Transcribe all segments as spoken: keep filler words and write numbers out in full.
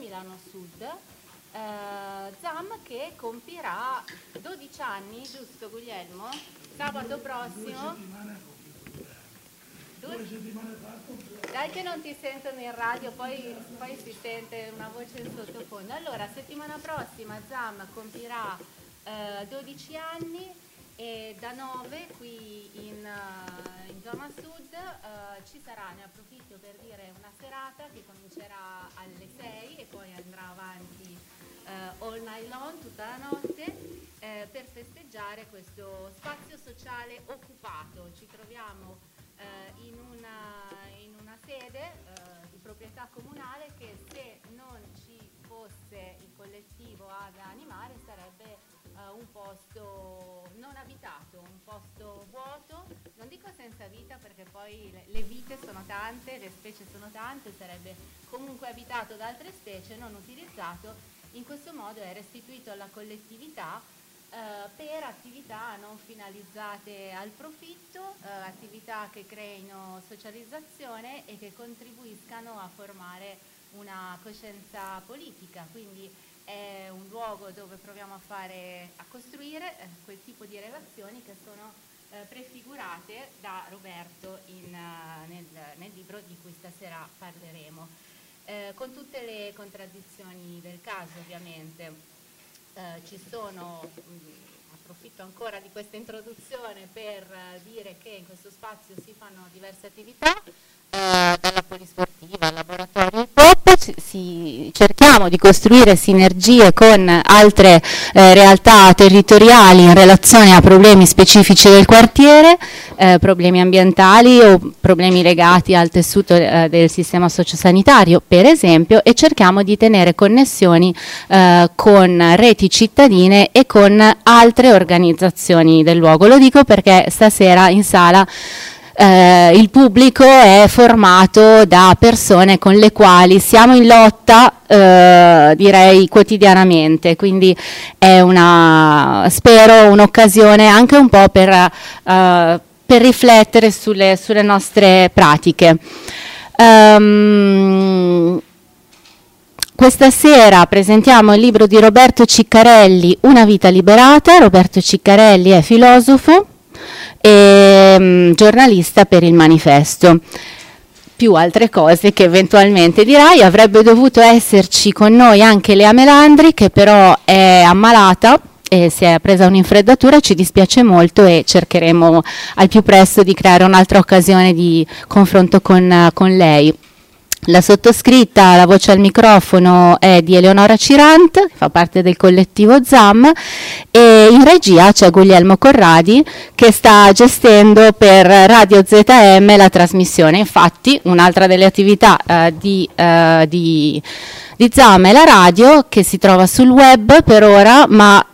Milano Sud, eh, ZAM che compirà dodici anni, giusto Guglielmo? Sabato prossimo. Due settimane fa. Dai che non ti sentono in radio, poi, poi si sente una voce in sottofondo. Allora, settimana prossima ZAM compirà eh, dodici anni e da nove qui in, uh, in zona sud uh, ci sarà, ne approfitto per dire, una serata che comincerà alle sei e poi andrà avanti uh, all night long, tutta la notte, eh, per festeggiare questo spazio sociale occupato. Ci troviamo uh, in, una, in una sede uh, di proprietà comunale che, se non ci fosse il collettivo ad animare, sarebbe uh, un posto non abitato, un posto vuoto, non dico senza vita perché poi le, le vite sono tante, le specie sono tante, sarebbe comunque abitato da altre specie, non utilizzato. In questo modo è restituito alla collettività eh, per attività non finalizzate al profitto, eh, attività che creino socializzazione e che contribuiscano a formare una coscienza politica. Quindi è un luogo dove proviamo a fare, a costruire eh, quel tipo di relazioni che sono eh, prefigurate da Roberto in, uh, nel, nel libro di cui stasera parleremo, eh, con tutte le contraddizioni del caso ovviamente. Eh, ci sono, mh, approfitto ancora di questa introduzione per uh, dire che in questo spazio si fanno diverse attività, eh, dalla polisportiva al laboratorio hip hop, ci, si, cerchiamo di costruire sinergie con altre eh, realtà territoriali in relazione a problemi specifici del quartiere, eh, problemi ambientali o problemi legati al tessuto eh, del sistema sociosanitario per esempio, e cerchiamo di tenere connessioni eh, con reti cittadine e con altre organizzazioni del luogo. Lo dico perché stasera in sala Eh, il pubblico è formato da persone con le quali siamo in lotta, eh, direi quotidianamente, quindi è una, spero, un'occasione anche un po' per, eh, per riflettere sulle, sulle nostre pratiche. Um, Questa sera presentiamo il libro di Roberto Ciccarelli, Una vita liberata. Roberto Ciccarelli è filosofo e um, giornalista per Il Manifesto, più altre cose che eventualmente dirai. Avrebbe dovuto esserci con noi anche Lea Melandri, che però è ammalata e si è presa un'infreddatura, ci dispiace molto e cercheremo al più presto di creare un'altra occasione di confronto con, con lei. La sottoscritta, la voce al microfono, è di Eleonora Cirant, che fa parte del collettivo ZAM, e in regia c'è Guglielmo Corradi che sta gestendo per Radio Z M la trasmissione. Infatti un'altra delle attività eh, di, eh, di, di ZAM è la radio, che si trova sul web per ora, ma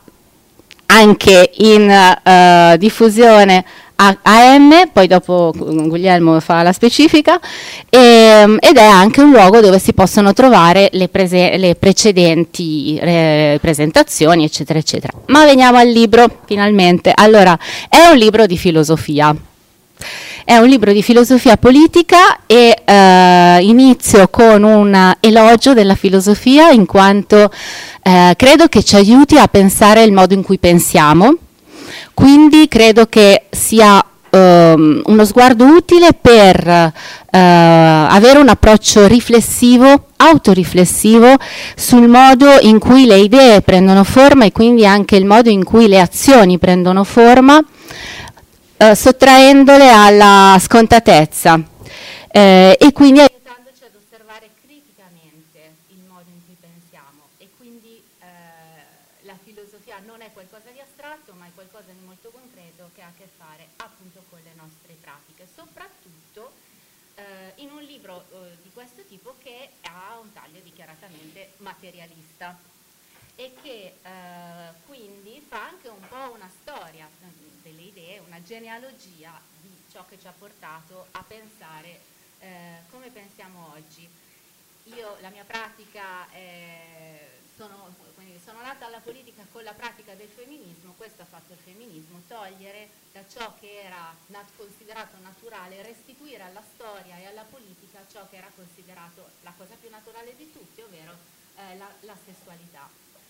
anche in uh, diffusione A M, poi dopo Guglielmo fa la specifica, e, ed è anche un luogo dove si possono trovare le, prese, le precedenti eh, presentazioni, eccetera, eccetera. Ma veniamo al libro, finalmente. Allora, è un libro di filosofia. È un libro di filosofia politica e eh, inizio con un elogio della filosofia, in quanto eh, credo che ci aiuti a pensare il modo in cui pensiamo. Quindi credo che sia um, uno sguardo utile per uh, avere un approccio riflessivo, autoriflessivo, sul modo in cui le idee prendono forma e quindi anche il modo in cui le azioni prendono forma, uh, sottraendole alla scontatezza eh, e quindi aiutandoci ad osservare criticamente il modo in cui pensiamo. E quindi eh, la filosofia non è qualcosa di astratto, ma è qualcosa di molto concreto che ha a che fare appunto con le nostre pratiche, soprattutto eh, in un libro eh, di questo tipo che ha un taglio dichiaratamente materialista e che eh, quindi fa anche un po' una storia delle idee, una genealogia di ciò che ci ha portato a pensare eh, come pensiamo oggi. Io, la mia pratica è, sono, quindi sono nata alla politica con la pratica del femminismo. Questo ha fatto il femminismo, togliere da ciò che era nat- considerato naturale, restituire alla storia e alla politica ciò che era considerato la cosa più naturale di tutti, ovvero eh, eh, la, la sessualità.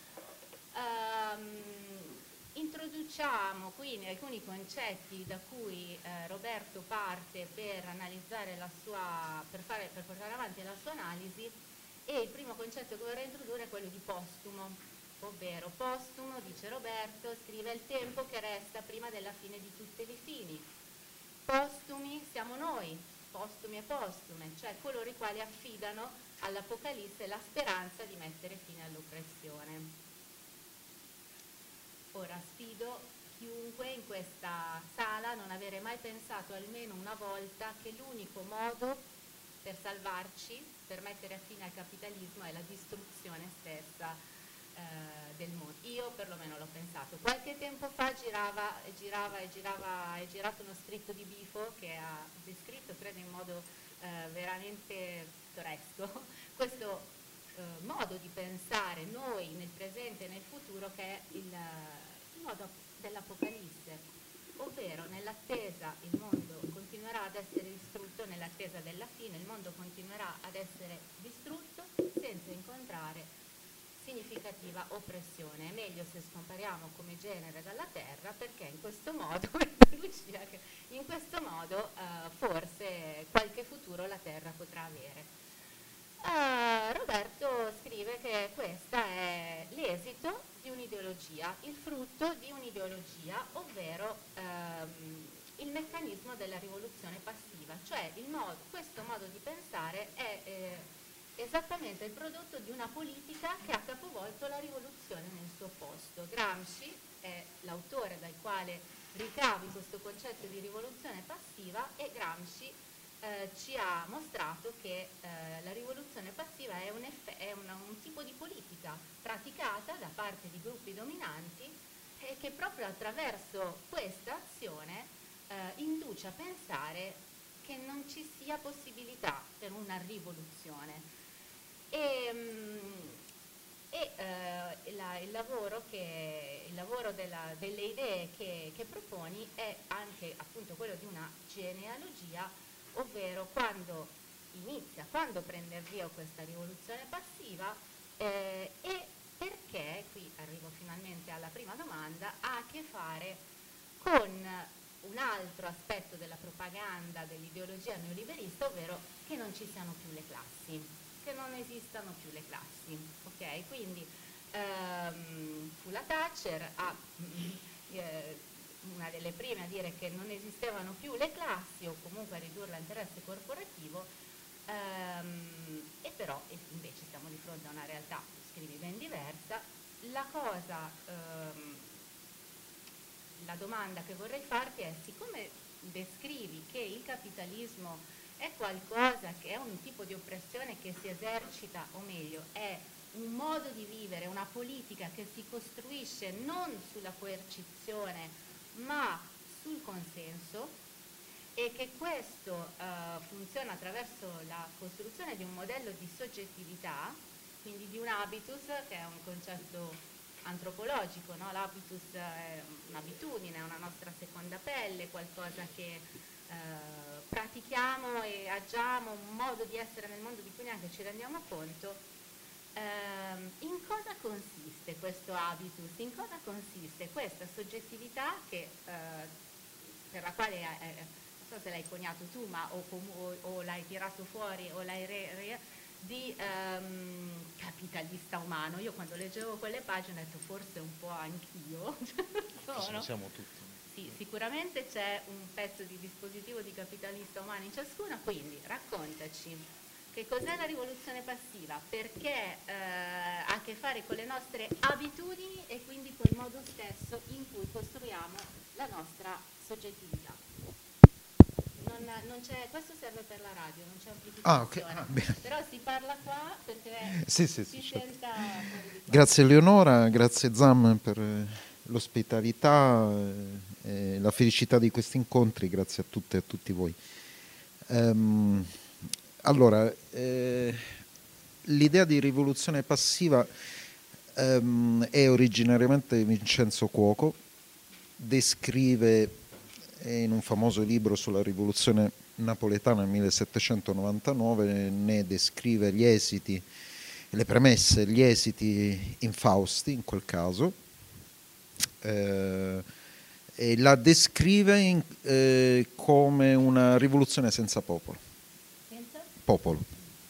Um, introduciamo quindi alcuni concetti da cui eh, Roberto parte per analizzare la sua, per, fare, per portare avanti la sua analisi, e il primo concetto che vorrei introdurre è quello di postumo, ovvero postumo, dice Roberto, scrive il tempo che resta prima della fine di tutte le fini. Postumi siamo noi, postumi e postume, cioè coloro i quali affidano all'Apocalisse la speranza di mettere fine all'oppressione. Ora sfido chiunque in questa sala a non avere mai pensato almeno una volta che l'unico modo per salvarci, per mettere a fine al capitalismo, è la distruzione stessa eh, del mondo. Io perlomeno l'ho pensato. Qualche tempo fa girava, girava e girava, è girato uno scritto di Bifo che ha descritto, credo in modo eh, veramente pittoresco, questo eh, modo di pensare noi nel presente e nel futuro, che è il, il modo dell'Apocalisse, ovvero nell'attesa il mondo continuerà ad essere distrutto, nell'attesa della fine il mondo continuerà ad essere distrutto senza incontrare significativa oppressione. È meglio se scompariamo come genere dalla terra, perché in questo modo, Lucia, in questo modo eh, forse qualche futuro la terra potrà avere. Uh, Roberto scrive che questo è l'esito di un'ideologia, il frutto di un'ideologia, ovvero ehm, il meccanismo della rivoluzione passiva, cioè il modo, questo modo di pensare è eh, esattamente il prodotto di una politica che ha capovolto la rivoluzione nel suo posto. Gramsci è l'autore dal quale ricavi questo concetto di rivoluzione passiva, e Gramsci Eh, ci ha mostrato che eh, la rivoluzione passiva è, un, è una, un tipo di politica praticata da parte di gruppi dominanti, e che proprio attraverso questa azione eh, induce a pensare che non ci sia possibilità per una rivoluzione. E, mh, e eh, la, il lavoro, che, il lavoro della, delle idee che, che proponi è anche appunto quello di una genealogia, ovvero quando inizia, quando prende avvio questa rivoluzione passiva eh, e perché, qui arrivo finalmente alla prima domanda, ha a che fare con un altro aspetto della propaganda dell'ideologia neoliberista, ovvero che non ci siano più le classi, che non esistano più le classi, ok? Quindi ehm, fu la Thatcher a eh, una delle prime a dire che non esistevano più le classi, o comunque a ridurre l'interesse corporativo, ehm, e però invece siamo di fronte a una realtà, scrivi, ben diversa. La cosa, ehm, la domanda che vorrei farti è: siccome descrivi che il capitalismo è qualcosa che è un tipo di oppressione che si esercita, o meglio, è un modo di vivere, una politica che si costruisce non sulla coercizione ma sul consenso, e che questo eh, funziona attraverso la costruzione di un modello di soggettività, quindi di un habitus, che è un concetto antropologico, no? L'habitus è un'abitudine, è una nostra seconda pelle, qualcosa che eh, pratichiamo e agiamo, un modo di essere nel mondo di cui neanche ci rendiamo conto. Um, in cosa consiste questo habitus? In cosa consiste questa soggettività che, uh, per la quale, eh, non so se l'hai coniato tu, ma o, o, o l'hai tirato fuori o l'hai re, re, di um, capitalista umano? Io quando leggevo quelle pagine ho detto forse un po' anch'io. Sono. Siamo tutti. Sì, sicuramente c'è un pezzo di dispositivo di capitalista umano in ciascuna, quindi raccontaci. Che cos'è la rivoluzione passiva? Perché eh, ha a che fare con le nostre abitudini e quindi col modo stesso in cui costruiamo la nostra soggettività. Non, non c'è, questo serve per la radio, non c'è amplificazione, ah, okay. ah, però si parla qua perché sì, sì, si sì, senta certo. fuori di qua. Grazie Eleonora, grazie Zam per l'ospitalità e la felicità di questi incontri, grazie a tutte e a tutti voi. Um, Allora, eh, l'idea di rivoluzione passiva ehm, è originariamente di Vincenzo Cuoco, descrive eh, in un famoso libro sulla rivoluzione napoletana nel millesettecentonovantanove, ne descrive gli esiti le premesse, gli esiti infausti in quel caso, eh, e la descrive in, eh, come una rivoluzione senza popolo. Senza? Popolo.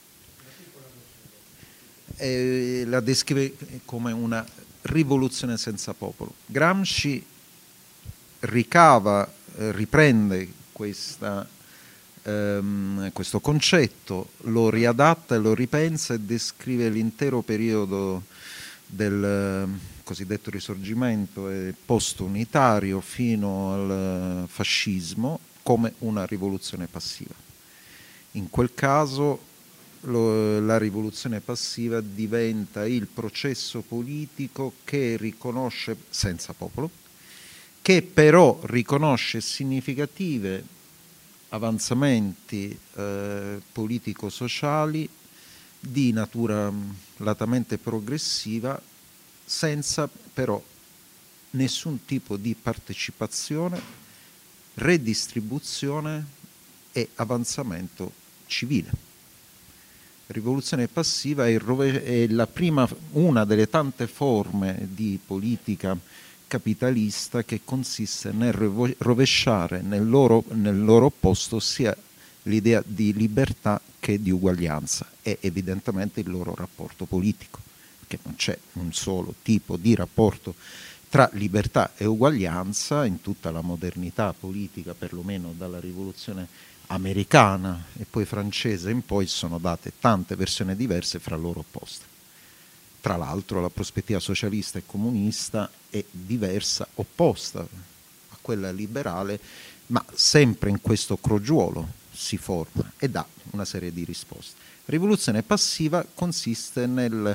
E la descrive come una rivoluzione senza popolo. Gramsci ricava, eh, riprende questa, ehm, questo concetto, lo riadatta e lo ripensa e descrive l'intero periodo del eh, cosiddetto risorgimento e post-unitario fino al fascismo come una rivoluzione passiva. In quel caso lo, la rivoluzione passiva diventa il processo politico che riconosce, senza popolo, che però riconosce significative avanzamenti eh, politico-sociali di natura latamente progressiva, senza però nessun tipo di partecipazione, redistribuzione e avanzamento civile. Rivoluzione passiva è, è la prima, una delle tante forme di politica capitalista che consiste nel rovesciare nel loro, nel loro opposto sia l'idea di libertà che di uguaglianza e evidentemente il loro rapporto politico, perché non c'è un solo tipo di rapporto tra libertà e uguaglianza in tutta la modernità politica, perlomeno dalla rivoluzione americana e poi francese in poi sono date tante versioni diverse fra loro opposte. Tra l'altro la prospettiva socialista e comunista è diversa, opposta a quella liberale, ma sempre in questo crogiuolo si forma e dà una serie di risposte. Rivoluzione passiva consiste nel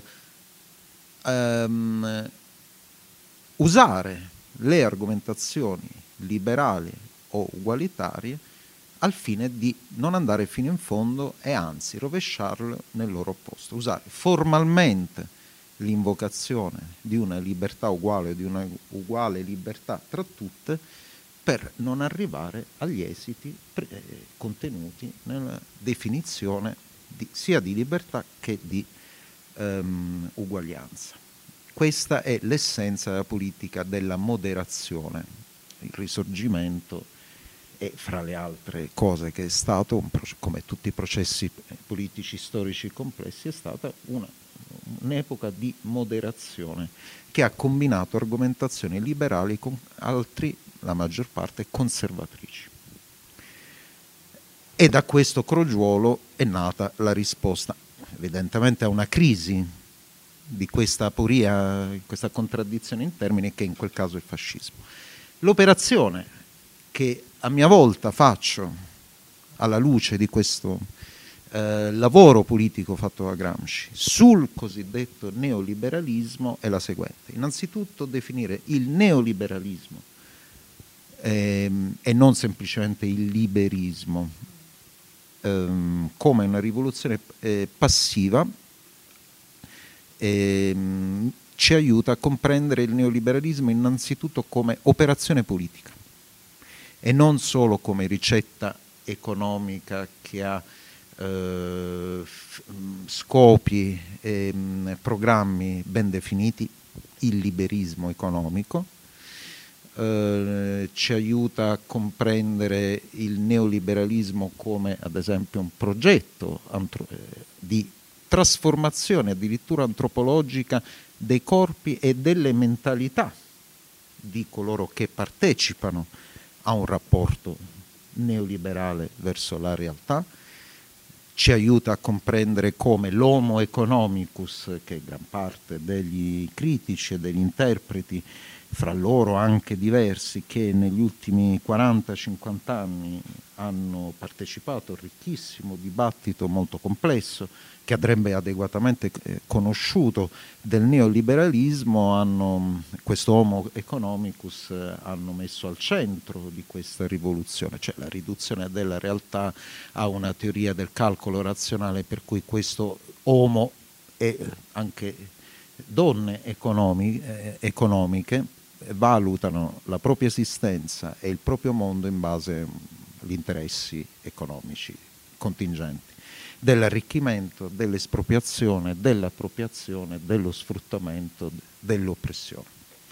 um, usare le argomentazioni liberali o ugualitarie al fine di non andare fino in fondo e anzi rovesciarle nel loro opposto, usare formalmente l'invocazione di una libertà uguale o di una uguale libertà tra tutte per non arrivare agli esiti pre- contenuti nella definizione di, sia di libertà che di um, uguaglianza. Questa è l'essenza della politica della moderazione, il risorgimento e fra le altre cose che è stato, un, come tutti i processi politici storici complessi, è stata una, un'epoca di moderazione che ha combinato argomentazioni liberali con altri, la maggior parte, conservatrici. E da questo crogiuolo è nata la risposta, evidentemente a una crisi di questa aporia, questa contraddizione in termini che in quel caso è il fascismo. L'operazione che a mia volta faccio alla luce di questo eh, lavoro politico fatto da Gramsci sul cosiddetto neoliberalismo è la seguente. Innanzitutto definire il neoliberalismo ehm, e non semplicemente il liberismo ehm, come una rivoluzione eh, passiva ehm, ci aiuta a comprendere il neoliberalismo innanzitutto come operazione politica e non solo come ricetta economica che ha eh, scopi e mh, programmi ben definiti, il liberismo economico, eh, ci aiuta a comprendere il neoliberalismo come ad esempio un progetto antro- di trasformazione addirittura antropologica dei corpi e delle mentalità di coloro che partecipano a un rapporto neoliberale verso la realtà, ci aiuta a comprendere come l'homo economicus, che gran parte degli critici e degli interpreti, fra loro anche diversi, che negli ultimi quaranta cinquanta anni hanno partecipato a un ricchissimo dibattito molto complesso, che andrebbe adeguatamente conosciuto, del neoliberalismo, hanno, questo homo economicus hanno messo al centro di questa rivoluzione, cioè la riduzione della realtà a una teoria del calcolo razionale per cui questo homo e anche donne economi, eh, economiche valutano la propria esistenza e il proprio mondo in base agli interessi economici contingenti. dell'arricchimento, dell'espropriazione, dell'appropriazione, dello sfruttamento, dell'oppressione.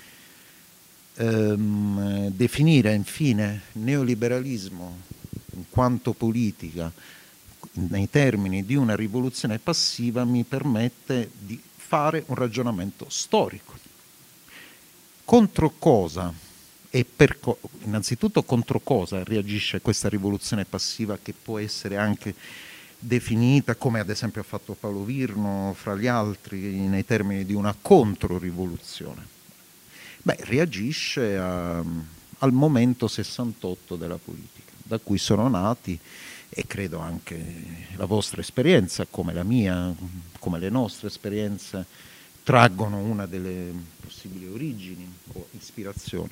Ehm, definire infine neoliberalismo in quanto politica nei termini di una rivoluzione passiva mi permette di fare un ragionamento storico. Contro cosa e per co- innanzitutto contro cosa reagisce questa rivoluzione passiva, che può essere anche definita, come ad esempio ha fatto Paolo Virno fra gli altri, nei termini di una controrivoluzione? Beh, reagisce a, al momento sessantotto della politica, da cui sono nati, e credo anche la vostra esperienza, come la mia, come le nostre esperienze, traggono una delle possibili origini o ispirazioni.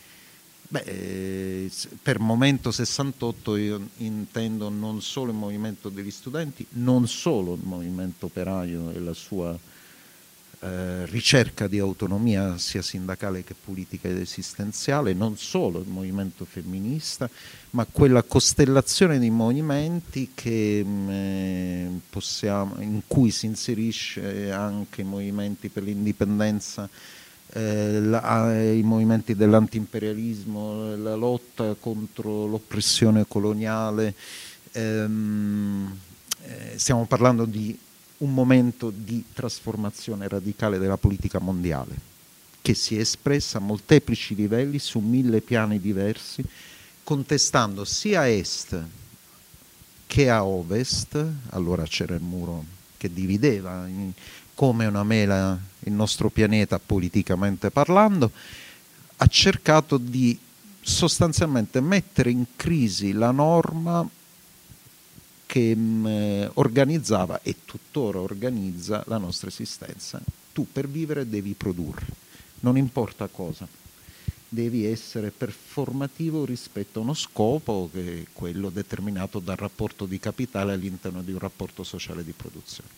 Beh, per momento sessantotto io intendo non solo il movimento degli studenti, non solo il movimento operaio e la sua eh, ricerca di autonomia sia sindacale che politica ed esistenziale, non solo il movimento femminista, ma quella costellazione di movimenti che, mh, possiamo, in cui si inserisce anche i movimenti per l'indipendenza, Eh, la, i movimenti dell'antiimperialismo, la lotta contro l'oppressione coloniale. Ehm, eh, stiamo parlando di un momento di trasformazione radicale della politica mondiale, che si è espressa a molteplici livelli, su mille piani diversi, contestando sia a est che a ovest. Allora c'era il muro che divideva in, come una mela il nostro pianeta politicamente parlando, ha cercato di sostanzialmente mettere in crisi la norma che mh, organizzava e tuttora organizza la nostra esistenza. Tu per vivere devi produrre, non importa cosa, devi essere performativo rispetto a uno scopo che è quello determinato dal rapporto di capitale all'interno di un rapporto sociale di produzione.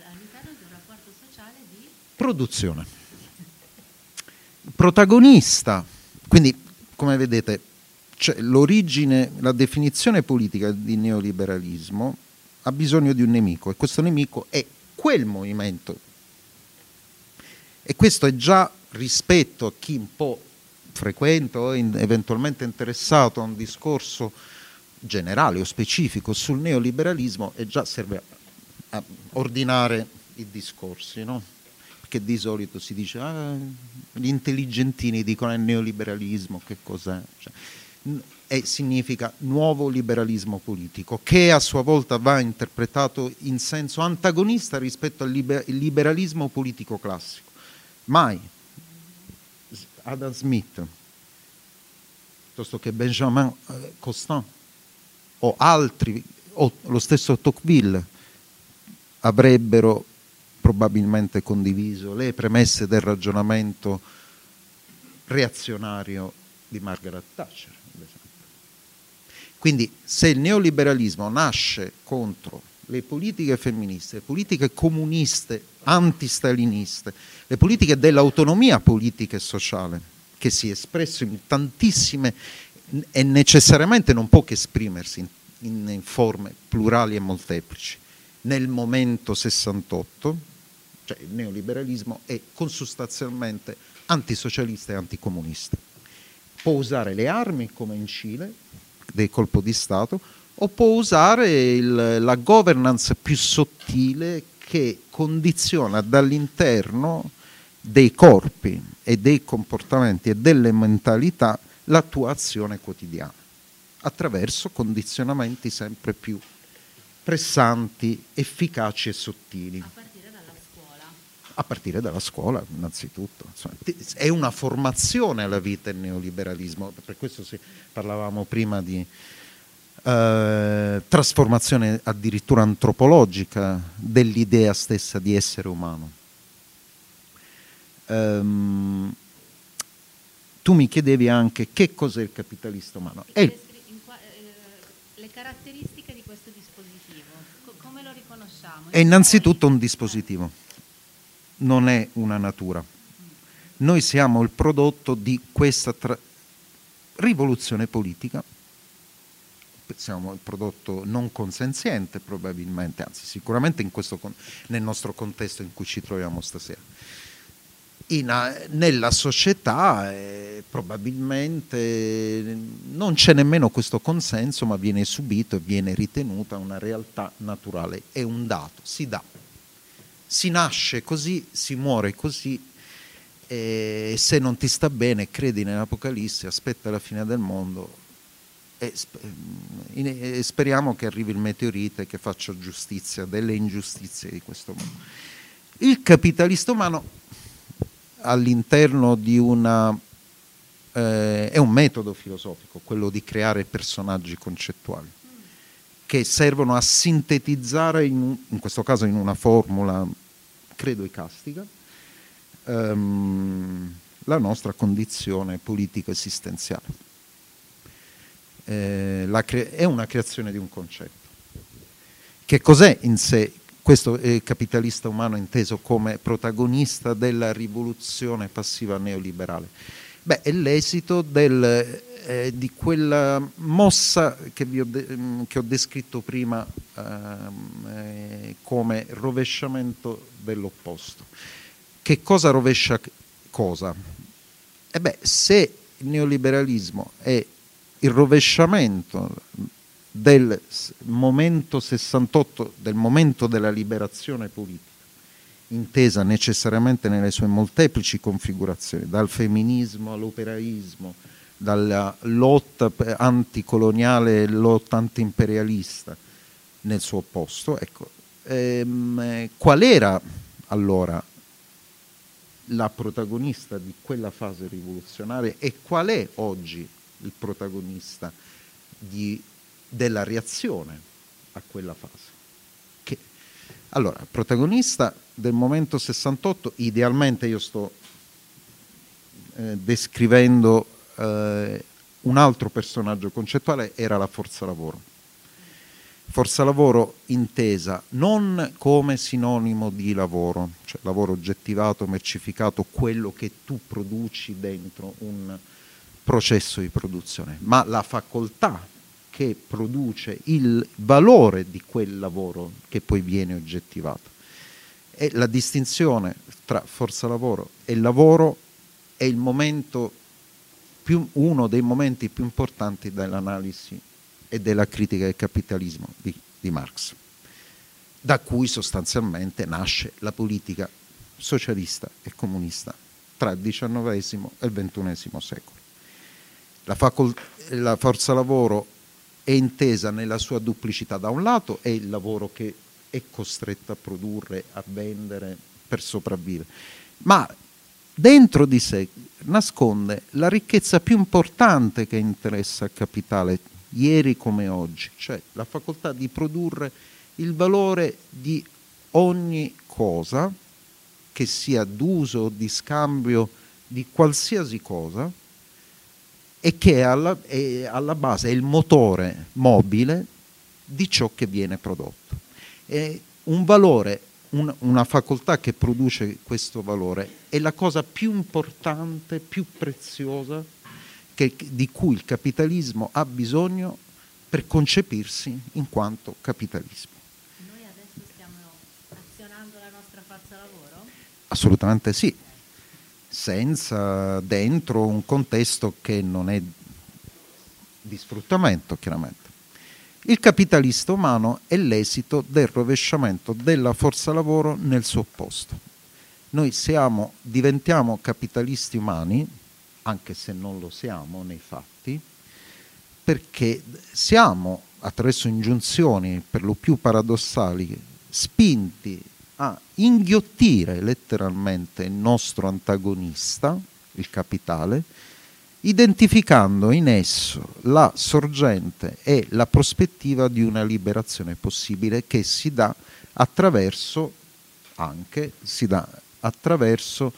Produzione. Protagonista, quindi come vedete cioè, l'origine, la definizione politica di neoliberalismo ha bisogno di un nemico, e questo nemico è quel movimento, e questo è già, rispetto a chi un po' frequenta o eventualmente interessato a un discorso generale o specifico sul neoliberalismo, e già serve a, a ordinare i discorsi, no? Che di solito si dice ah, gli intelligentini dicono il neoliberalismo, che cos'è? Cioè, e significa nuovo liberalismo politico, che a sua volta va interpretato in senso antagonista rispetto al liber- liberalismo politico classico. Mai Adam Smith, piuttosto che Benjamin Constant o altri, o lo stesso Tocqueville, avrebbero probabilmente condiviso le premesse del ragionamento reazionario di Margaret Thatcher, ad esempio. Quindi se il neoliberalismo nasce contro le politiche femministe, le politiche comuniste, antistaliniste, le politiche dell'autonomia politica e sociale, che si è espresso in tantissime e necessariamente non può che esprimersi in, in, in forme plurali e molteplici, nel momento sessantotto, cioè il neoliberalismo è consustanzialmente antisocialista e anticomunista. Può usare le armi, come in Cile, del colpo di Stato, o può usare il, la governance più sottile, che condiziona dall'interno dei corpi e dei comportamenti e delle mentalità la tua azione quotidiana, attraverso condizionamenti sempre più pressanti, efficaci e sottili. A partire dalla scuola. A partire dalla scuola, innanzitutto. Insomma, è una formazione alla vita il neoliberalismo, per questo sì, parlavamo prima di eh, trasformazione addirittura antropologica dell'idea stessa di essere umano. Um, tu mi chiedevi anche che cos'è il capitalista umano. È il le caratteristiche di questo dispositivo, come lo riconosciamo? È innanzitutto un dispositivo, non è una natura. Noi siamo il prodotto di questa tra- rivoluzione politica siamo il prodotto non consenziente probabilmente, anzi sicuramente in questo, nel nostro contesto in cui ci troviamo stasera. In, nella società eh, probabilmente non c'è nemmeno questo consenso, ma viene subito e viene ritenuta una realtà naturale, è un dato, si dà, si nasce così, si muore così, e se non ti sta bene credi nell'Apocalisse, aspetta la fine del mondo e, e speriamo che arrivi il meteorite che faccia giustizia delle ingiustizie di questo mondo. Il capitalista umano all'interno di una eh, è un metodo filosofico, quello di creare personaggi concettuali che servono a sintetizzare in, in questo caso in una formula credo icastica ehm, la nostra condizione politica esistenziale. Eh, la cre- è una creazione di un concetto. Che cos'è in sé questo eh, capitalista umano inteso come protagonista della rivoluzione passiva neoliberale? Beh, è l'esito del, eh, di quella mossa che, vi ho, de- che ho descritto prima eh, come rovesciamento dell'opposto. Che cosa rovescia cosa? E beh, se il neoliberalismo è il rovesciamento del momento sessantotto, del momento della liberazione politica, intesa necessariamente nelle sue molteplici configurazioni, dal femminismo all'operaismo, dalla lotta anticoloniale e lotta antiimperialista nel suo opposto, ecco, ehm, qual era allora la protagonista di quella fase rivoluzionaria e qual è oggi il protagonista di della reazione a quella fase? Che, allora, protagonista del momento sessantotto, idealmente io sto eh, descrivendo eh, un altro personaggio concettuale, era la forza lavoro. Forza lavoro intesa non come sinonimo di lavoro, cioè lavoro oggettivato, mercificato, quello che tu produci dentro un processo di produzione, ma la facoltà che produce il valore di quel lavoro che poi viene oggettivato. E la distinzione tra forza lavoro e lavoro è il momento più, uno dei momenti più importanti dell'analisi e della critica del capitalismo di, di Marx, da cui sostanzialmente nasce la politica socialista e comunista tra il diciannovesimo e il ventunesimo secolo. La, facol- la forza lavoro è intesa nella sua duplicità. Da un lato è il lavoro che è costretto a produrre, a vendere per sopravvivere, ma dentro di sé nasconde la ricchezza più importante che interessa al capitale, ieri come oggi, cioè la facoltà di produrre il valore di ogni cosa, che sia d'uso o di scambio di qualsiasi cosa, e che è alla, è alla base, è il motore mobile di ciò che viene prodotto. È un valore, un, una facoltà che produce questo valore è la cosa più importante, più preziosa che, di cui il capitalismo ha bisogno per concepirsi in quanto capitalismo. Noi adesso stiamo azionando la nostra forza lavoro? Assolutamente sì. Senza dentro un contesto che non è di sfruttamento, chiaramente. Il capitalista umano è l'esito del rovesciamento della forza lavoro nel suo opposto. Noi siamo, diventiamo capitalisti umani, anche se non lo siamo nei fatti, perché siamo, attraverso ingiunzioni per lo più paradossali, spinti a inghiottire letteralmente il nostro antagonista, il capitale, identificando in esso la sorgente e la prospettiva di una liberazione possibile che si dà attraverso anche si dà attraverso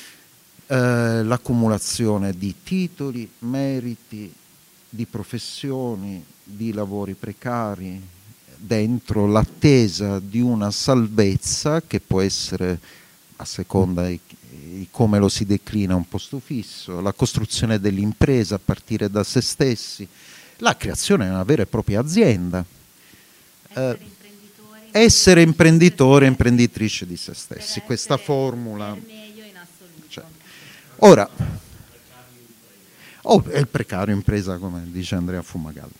eh, l'accumulazione di titoli, meriti, di professioni, di lavori precari, dentro l'attesa di una salvezza che può essere, a seconda di, di come lo si declina, un posto fisso, la costruzione dell'impresa a partire da se stessi, la creazione di una vera e propria azienda. Essere, eh, imprenditori, essere imprenditore e imprenditrice di se stessi, questa formula. Meglio in assoluto. Cioè, ora, oh, è il precario impresa, come dice Andrea Fumagalli.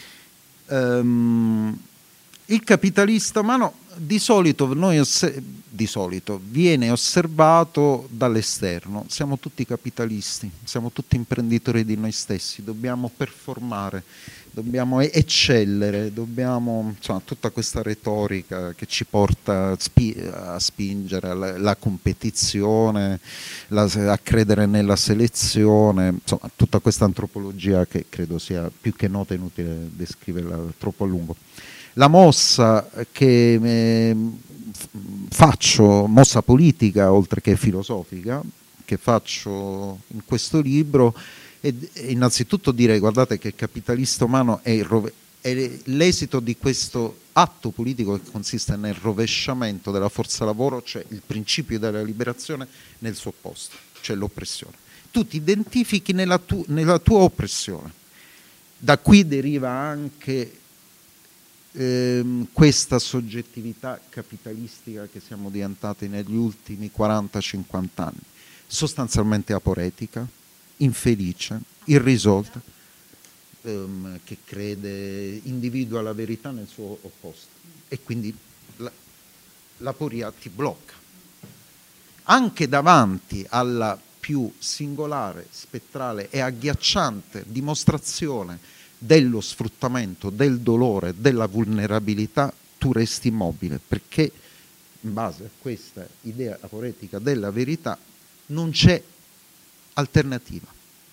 Um, il capitalista umano di solito, noi di solito viene osservato dall'esterno, siamo tutti capitalisti, siamo tutti imprenditori di noi stessi, dobbiamo performare, dobbiamo eccellere, dobbiamo, insomma, tutta questa retorica che ci porta a, spi a spingere alla, alla competizione, la, a credere nella selezione, insomma, tutta questa antropologia che credo sia più che nota, inutile descriverla troppo a lungo. La mossa che eh, faccio, mossa politica oltre che filosofica, che faccio in questo libro, è innanzitutto dire, guardate che il capitalista umano è, è l'esito di questo atto politico che consiste nel rovesciamento della forza lavoro, cioè il principio della liberazione nel suo opposto, cioè l'oppressione. Tu ti identifichi nella, tu, nella tua oppressione. Da qui deriva anche Ehm, questa soggettività capitalistica che siamo diventati negli ultimi quaranta cinquanta anni, sostanzialmente aporetica, infelice, irrisolta, ehm, che crede, individua la verità nel suo opposto e quindi la, l'aporia ti blocca. Anche davanti alla più singolare, spettrale e agghiacciante dimostrazione dello sfruttamento, del dolore, della vulnerabilità, tu resti immobile, perché in base a questa idea aporetica della verità non c'è alternativa.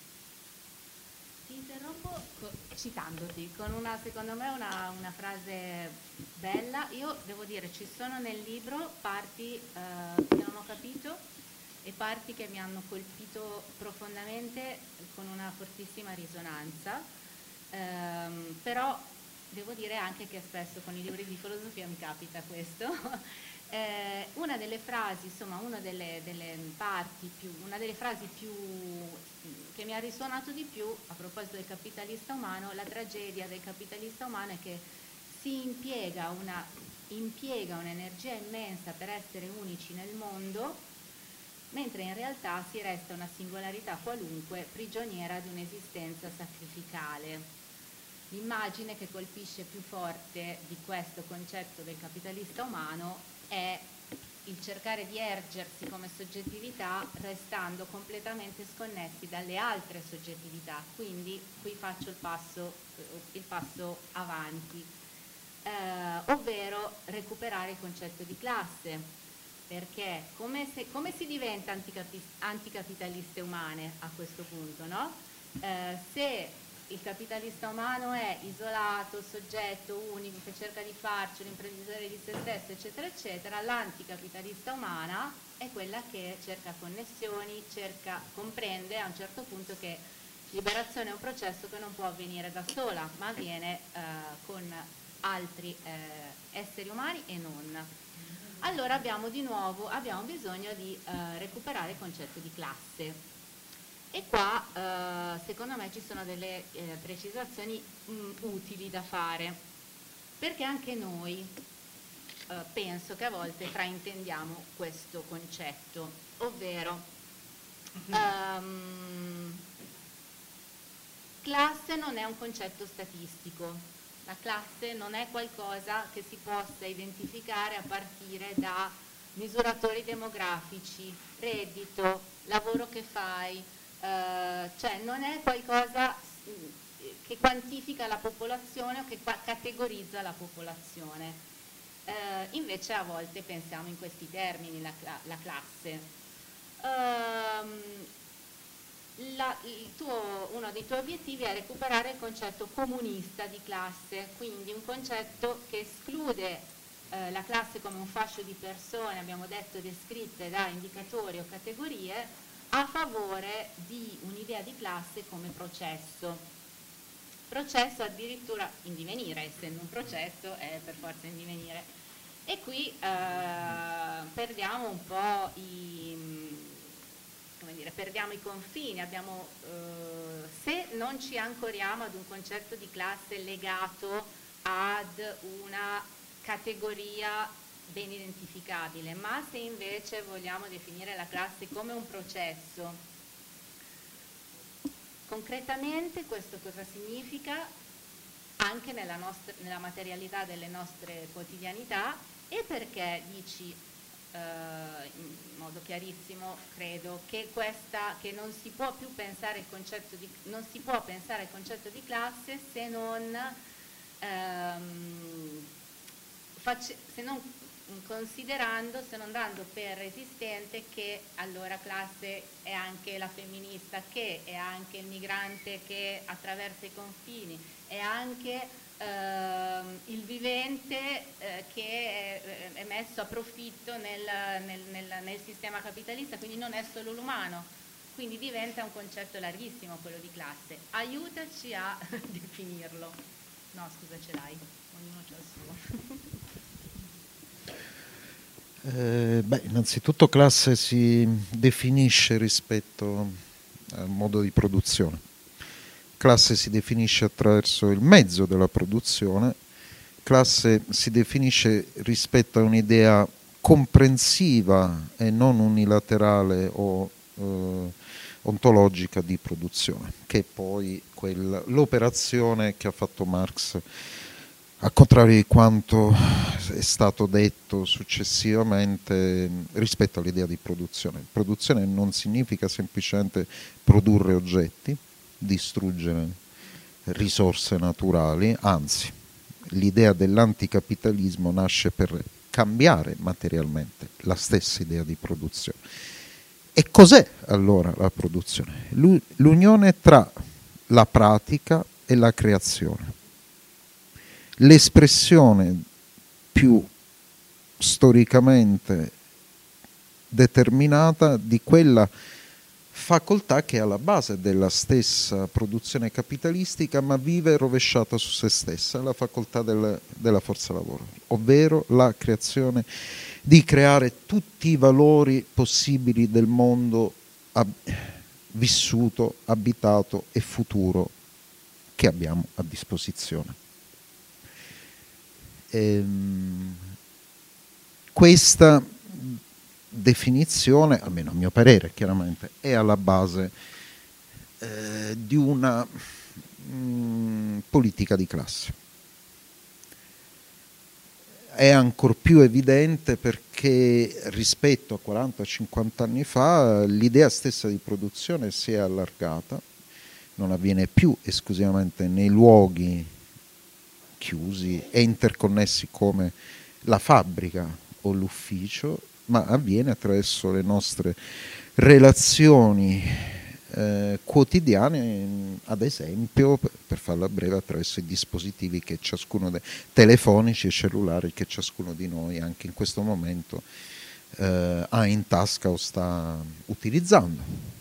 Ti interrompo citandoti con una, secondo me, una, una frase bella. Io devo dire, ci sono nel libro parti eh, che non ho capito e parti che mi hanno colpito profondamente con una fortissima risonanza. Um, però devo dire anche che spesso con i libri di filosofia mi capita questo. eh, una delle frasi, insomma, una delle, delle parti più, una delle frasi più che mi ha risuonato di più a proposito del capitalista umano, la tragedia del capitalista umano è che si impiega una impiega un'energia immensa per essere unici nel mondo, mentre in realtà si resta una singolarità qualunque prigioniera di un'esistenza sacrificale. L'immagine che colpisce più forte di questo concetto del capitalista umano è il cercare di ergersi come soggettività restando completamente sconnessi dalle altre soggettività. Quindi qui faccio il passo, il passo avanti, eh, ovvero recuperare il concetto di classe, perché come, se, come si diventa anticapi, anticapitaliste umane a questo punto, no? Eh, se il capitalista umano è isolato, soggetto, unico, che cerca di farci l'imprenditore di se stesso, eccetera, eccetera, l'anticapitalista umana è quella che cerca connessioni, cerca, comprende a un certo punto che liberazione è un processo che non può avvenire da sola, ma avviene eh, con altri eh, esseri umani e non. Allora abbiamo di nuovo abbiamo bisogno di eh, recuperare il concetto di classe. E qua eh, secondo me ci sono delle eh, precisazioni mh, utili da fare, perché anche noi eh, penso che a volte fraintendiamo questo concetto, ovvero um, classe non è un concetto statistico, la classe non è qualcosa che si possa identificare a partire da misuratori demografici, reddito, lavoro che fai. Uh, cioè non è qualcosa che quantifica la popolazione o che categorizza la popolazione. Uh, invece a volte pensiamo in questi termini, la, la classe. Uh, la, il tuo, uno dei tuoi obiettivi è recuperare il concetto comunista di classe, quindi un concetto che esclude uh, la classe come un fascio di persone, abbiamo detto, descritte da indicatori o categorie, a favore di un'idea di classe come processo. Processo addirittura in divenire, essendo un processo è per forza in divenire. E qui eh, perdiamo un po' i, come dire, perdiamo i confini, abbiamo eh, se non ci ancoriamo ad un concetto di classe legato ad una categoria ben identificabile, ma se invece vogliamo definire la classe come un processo, concretamente questo cosa significa anche nella, nostra, nella materialità delle nostre quotidianità, e perché dici eh, in modo chiarissimo, credo, che, questa, che non si può più pensare il concetto di, non si può pensare il concetto di classe se non, ehm, face, se non considerando, se non dando per esistente che allora classe è anche la femminista, che è anche il migrante che attraversa i confini, è anche ehm, il vivente eh, che è, è messo a profitto nel, nel, nel, nel sistema capitalista, quindi non è solo l'umano, quindi diventa un concetto larghissimo quello di classe. Aiutaci a definirlo. No, scusa, ce l'hai, ognuno c'ha il suo. Eh, beh, innanzitutto classe si definisce rispetto al modo di produzione. Classe si definisce attraverso il mezzo della produzione, classe si definisce rispetto a un'idea comprensiva e non unilaterale o eh, ontologica di produzione, che è poi quella, l'operazione che ha fatto Marx, al contrario di quanto è stato detto successivamente rispetto all'idea di produzione. Produzione non significa semplicemente produrre oggetti, distruggere risorse naturali, anzi, l'idea dell'anticapitalismo nasce per cambiare materialmente la stessa idea di produzione. E cos'è allora la produzione? L'unione tra la pratica e la creazione. L'espressione più storicamente determinata di quella facoltà che è alla base della stessa produzione capitalistica, ma vive rovesciata su se stessa, la facoltà del, della forza lavoro, ovvero la creazione di creare tutti i valori possibili del mondo ab- vissuto, abitato e futuro che abbiamo a disposizione. Ehm, questa definizione, almeno a mio parere chiaramente, è alla base eh, di una mh, politica di classe. È ancor più evidente perché rispetto a quaranta cinquanta anni fa l'idea stessa di produzione si è allargata, non avviene più esclusivamente nei luoghi chiusi e interconnessi come la fabbrica o l'ufficio, ma avviene attraverso le nostre relazioni eh, quotidiane, ad esempio, per farla breve, attraverso i dispositivi che ciascuno de- telefonici e cellulari che ciascuno di noi anche in questo momento eh, ha in tasca o sta utilizzando.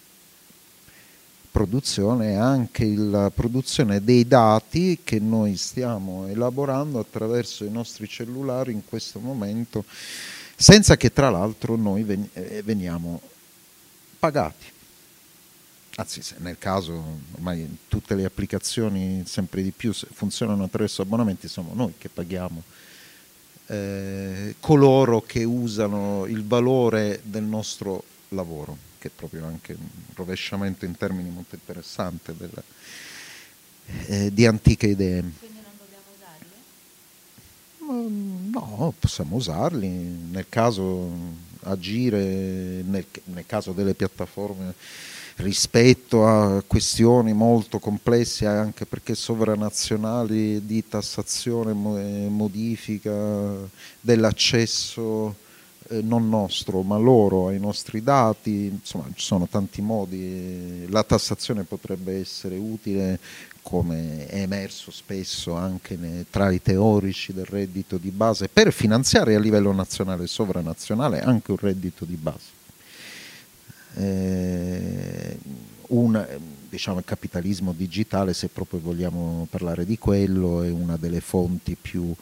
Produzione è anche la produzione dei dati che noi stiamo elaborando attraverso i nostri cellulari in questo momento, senza che tra l'altro noi ven- eh, veniamo pagati. Anzi, nel caso ormai tutte le applicazioni sempre di più funzionano attraverso abbonamenti, siamo noi che paghiamo eh, coloro che usano il valore del nostro lavoro, che è proprio anche un rovesciamento in termini molto interessante della, eh, di antiche idee. Quindi non dobbiamo usarli? No, possiamo usarli, nel caso agire, nel, nel caso delle piattaforme rispetto a questioni molto complesse, anche perché sovranazionali, di tassazione, modifica dell'accesso eh, non nostro ma loro ai nostri dati, insomma ci sono tanti modi. La tassazione potrebbe essere utile, come è emerso spesso anche nei, tra i teorici del reddito di base, per finanziare a livello nazionale e sovranazionale anche un reddito di base. Eh, un, diciamo, il capitalismo digitale, se proprio vogliamo parlare di quello, è una delle fonti più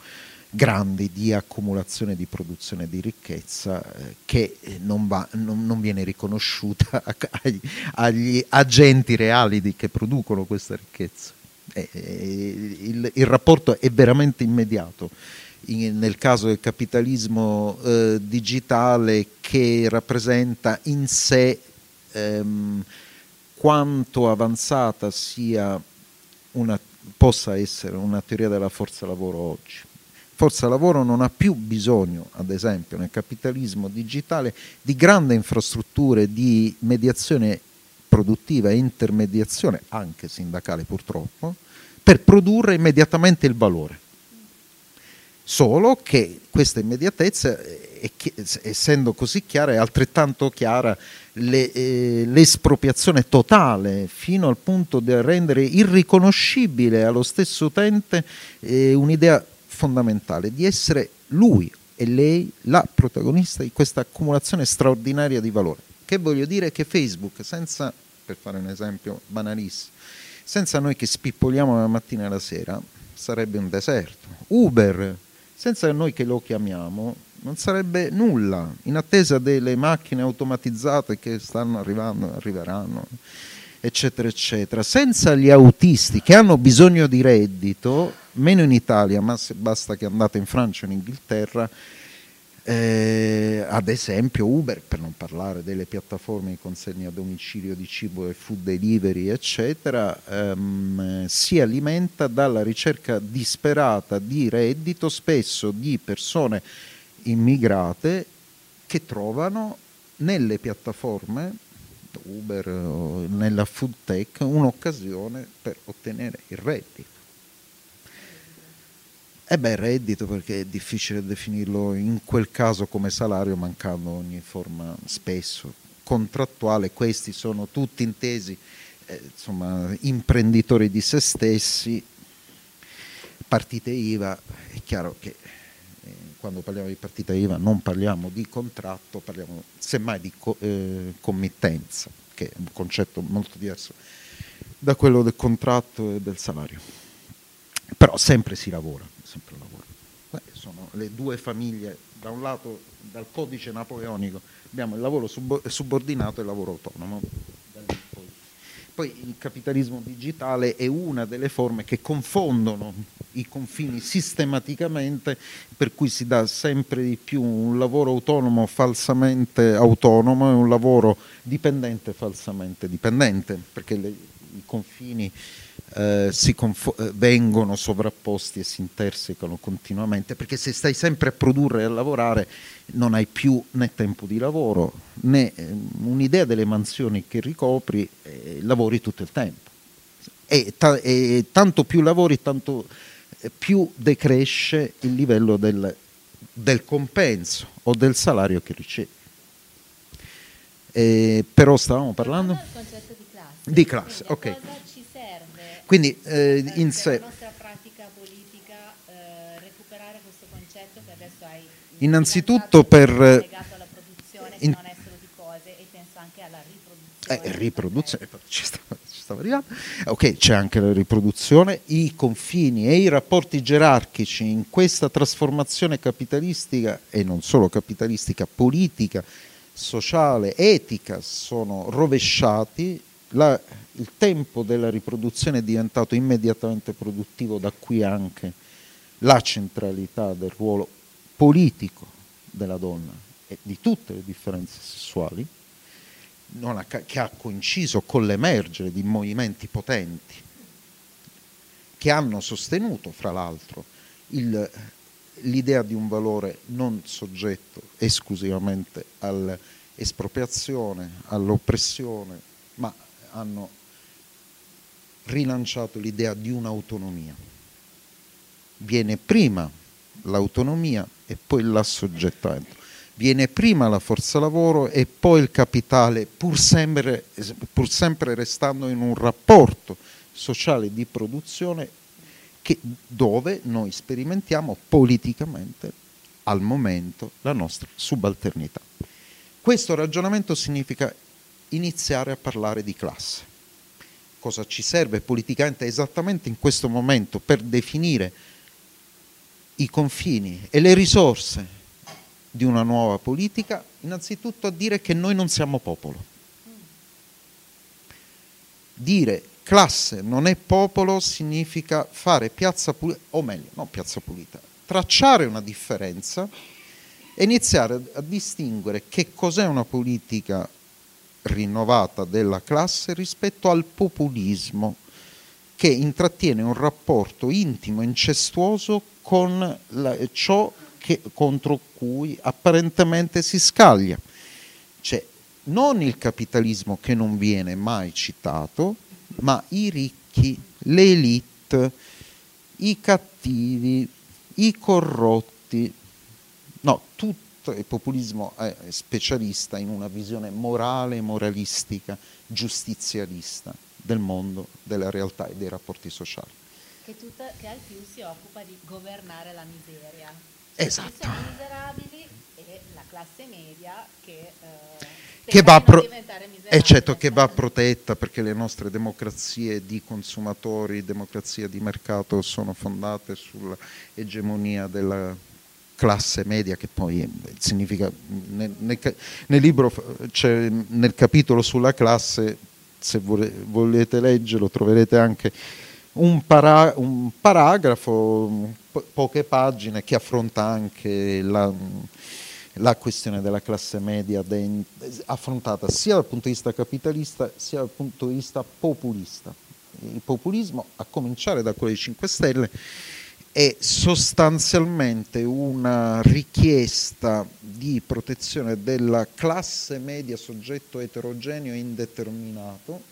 grandi di accumulazione, di produzione di ricchezza eh, che non, va, non, non viene riconosciuta agli, agli agenti reali di, che producono questa ricchezza. Eh, il, il rapporto è veramente immediato. In, nel caso del capitalismo eh, digitale, che rappresenta in sé ehm, quanto avanzata sia una, possa essere una teoria della forza lavoro oggi. Forza lavoro non ha più bisogno, ad esempio, nel capitalismo digitale, di grandi infrastrutture di mediazione produttiva e intermediazione, anche sindacale purtroppo, per produrre immediatamente il valore. Solo che questa immediatezza, è, essendo così chiara, è altrettanto chiara le, eh, l'espropriazione totale, fino al punto da rendere irriconoscibile allo stesso utente eh, un'idea fondamentale di essere lui e lei la protagonista di questa accumulazione straordinaria di valore. Che voglio dire che Facebook, senza, per fare un esempio banalissimo, senza noi che spippoliamo la mattina e la sera, sarebbe un deserto. Uber, senza noi che lo chiamiamo, non sarebbe nulla, in attesa delle macchine automatizzate che stanno arrivando, arriveranno, eccetera, eccetera. Senza gli autisti che hanno bisogno di reddito, meno in Italia, ma se basta che andate in Francia o in Inghilterra, eh, ad esempio Uber, per non parlare delle piattaforme di consegna a domicilio di cibo e food delivery, eccetera, ehm, si alimenta dalla ricerca disperata di reddito, spesso di persone immigrate che trovano nelle piattaforme Uber o nella food tech un'occasione per ottenere il reddito. E beh, reddito, perché è difficile definirlo in quel caso come salario, mancando ogni forma spesso contrattuale. Questi sono tutti intesi eh, insomma, imprenditori di se stessi. Partite I V A, è chiaro che eh, quando parliamo di partita I V A non parliamo di contratto, parliamo semmai di co- eh, committenza, che è un concetto molto diverso da quello del contratto e del salario. Però sempre si lavora, sempre lavora. Beh, sono le due famiglie, da un lato dal codice napoleonico abbiamo il lavoro sub- subordinato e il lavoro autonomo. Poi, poi il capitalismo digitale è una delle forme che confondono i confini sistematicamente, per cui si dà sempre di più un lavoro autonomo falsamente autonomo e un lavoro dipendente falsamente dipendente, perché le, i confini Eh, si confo- vengono sovrapposti e si intersecano continuamente, perché se stai sempre a produrre e a lavorare non hai più né tempo di lavoro né eh, un'idea delle mansioni che ricopri, eh, lavori tutto il tempo e, ta- e tanto più lavori tanto eh, più decresce il livello del, del compenso o del salario che ricevi. Eh, però stavamo parlando del concetto di classe, di classe, ok. Cosa ci serve Quindi eh, in per sé la nostra pratica politica eh, recuperare questo concetto che adesso hai innanzitutto per legato alla produzione, che in, non è solo di cose, e penso anche alla riproduzione. Eh, riproduzione, ci stava, ci stava arrivando. Ok, c'è anche la riproduzione, i confini e i rapporti gerarchici in questa trasformazione capitalistica, e non solo capitalistica, politica, sociale, etica, sono rovesciati. La, il tempo della riproduzione è diventato immediatamente produttivo, da qui anche la centralità del ruolo politico della donna e di tutte le differenze sessuali, non ha, che ha coinciso con l'emergere di movimenti potenti che hanno sostenuto, fra l'altro, il, l'idea di un valore non soggetto esclusivamente all'espropriazione, all'oppressione, ma hanno rilanciato l'idea di un'autonomia. Viene prima l'autonomia e poi l'assoggettamento. Viene prima la forza lavoro e poi il capitale, pur sempre, pur sempre restando in un rapporto sociale di produzione che, dove noi sperimentiamo politicamente al momento la nostra subalternità. Questo ragionamento significa iniziare a parlare di classe. Cosa ci serve politicamente esattamente in questo momento per definire i confini e le risorse di una nuova politica, innanzitutto a dire che noi non siamo popolo. Dire classe non è popolo significa fare piazza pulita, o meglio, non piazza pulita, tracciare una differenza e iniziare a distinguere che cos'è una politica rinnovata della classe rispetto al populismo, che intrattiene un rapporto intimo, incestuoso con la, ciò che, contro cui apparentemente si scaglia. Cioè, non il capitalismo che non viene mai citato, ma i ricchi, le elite, i cattivi, i corrotti. No, tutto il populismo è specialista in una visione morale, moralistica, giustizialista del mondo, della realtà e dei rapporti sociali. Che, tutta, che al più si occupa di governare la miseria. Esatto. Ci sono i miserabili e la classe media che, eh, che va, pro- è certo, che va protetta, perché le nostre democrazie di consumatori, democrazie di mercato sono fondate sull'egemonia della classe media, che poi significa, nel, nel, nel libro, cioè, nel capitolo sulla classe, se vole, volete leggerlo, troverete anche un, para, un paragrafo, po- poche pagine, che affronta anche la, la questione della classe media, de, affrontata sia dal punto di vista capitalista sia dal punto di vista populista. Il populismo, a cominciare da quello dei cinque Stelle, è sostanzialmente una richiesta di protezione della classe media, soggetto eterogeneo e indeterminato,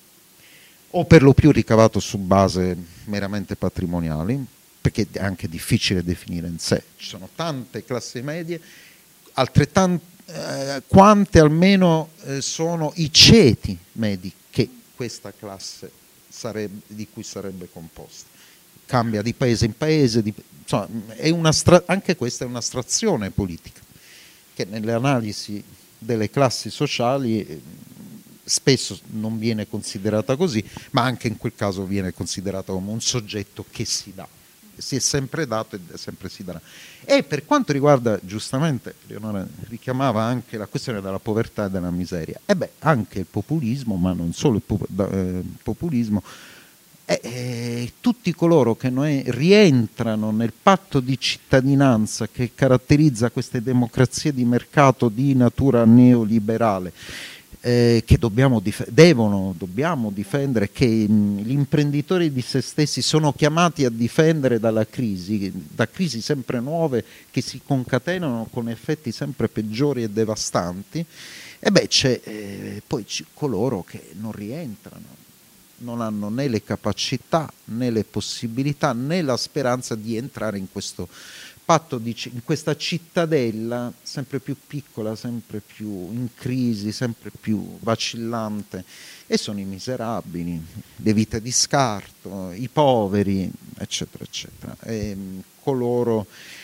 o per lo più ricavato su base meramente patrimoniali, perché è anche difficile definire in sé. Ci sono tante classi medie, altrettante eh, quante almeno eh, sono i ceti medi che questa classe sarebbe, di cui sarebbe composta. Cambia di paese in paese, di, insomma, è una stra- anche questa è un'astrazione politica, che nelle analisi delle classi sociali eh, spesso non viene considerata così, ma anche in quel caso viene considerata come un soggetto che si dà, si è sempre dato e sempre si darà. E per quanto riguarda, giustamente, Leonora richiamava anche la questione della povertà e della miseria, e beh, anche il populismo, ma non solo il pop- da, eh, populismo, eh, eh, tutti coloro che noi rientrano nel patto di cittadinanza che caratterizza queste democrazie di mercato di natura neoliberale, eh, che dobbiamo dif- devono, dobbiamo difendere, che mh, gli imprenditori di se stessi sono chiamati a difendere dalla crisi, da crisi sempre nuove che si concatenano con effetti sempre peggiori e devastanti, e beh c'è eh, poi c- coloro che non rientrano, non hanno né le capacità né le possibilità né la speranza di entrare in questo patto, di, in questa cittadella sempre più piccola, sempre più in crisi, sempre più vacillante, e sono i miserabili, le vite di scarto, i poveri, eccetera, eccetera, e coloro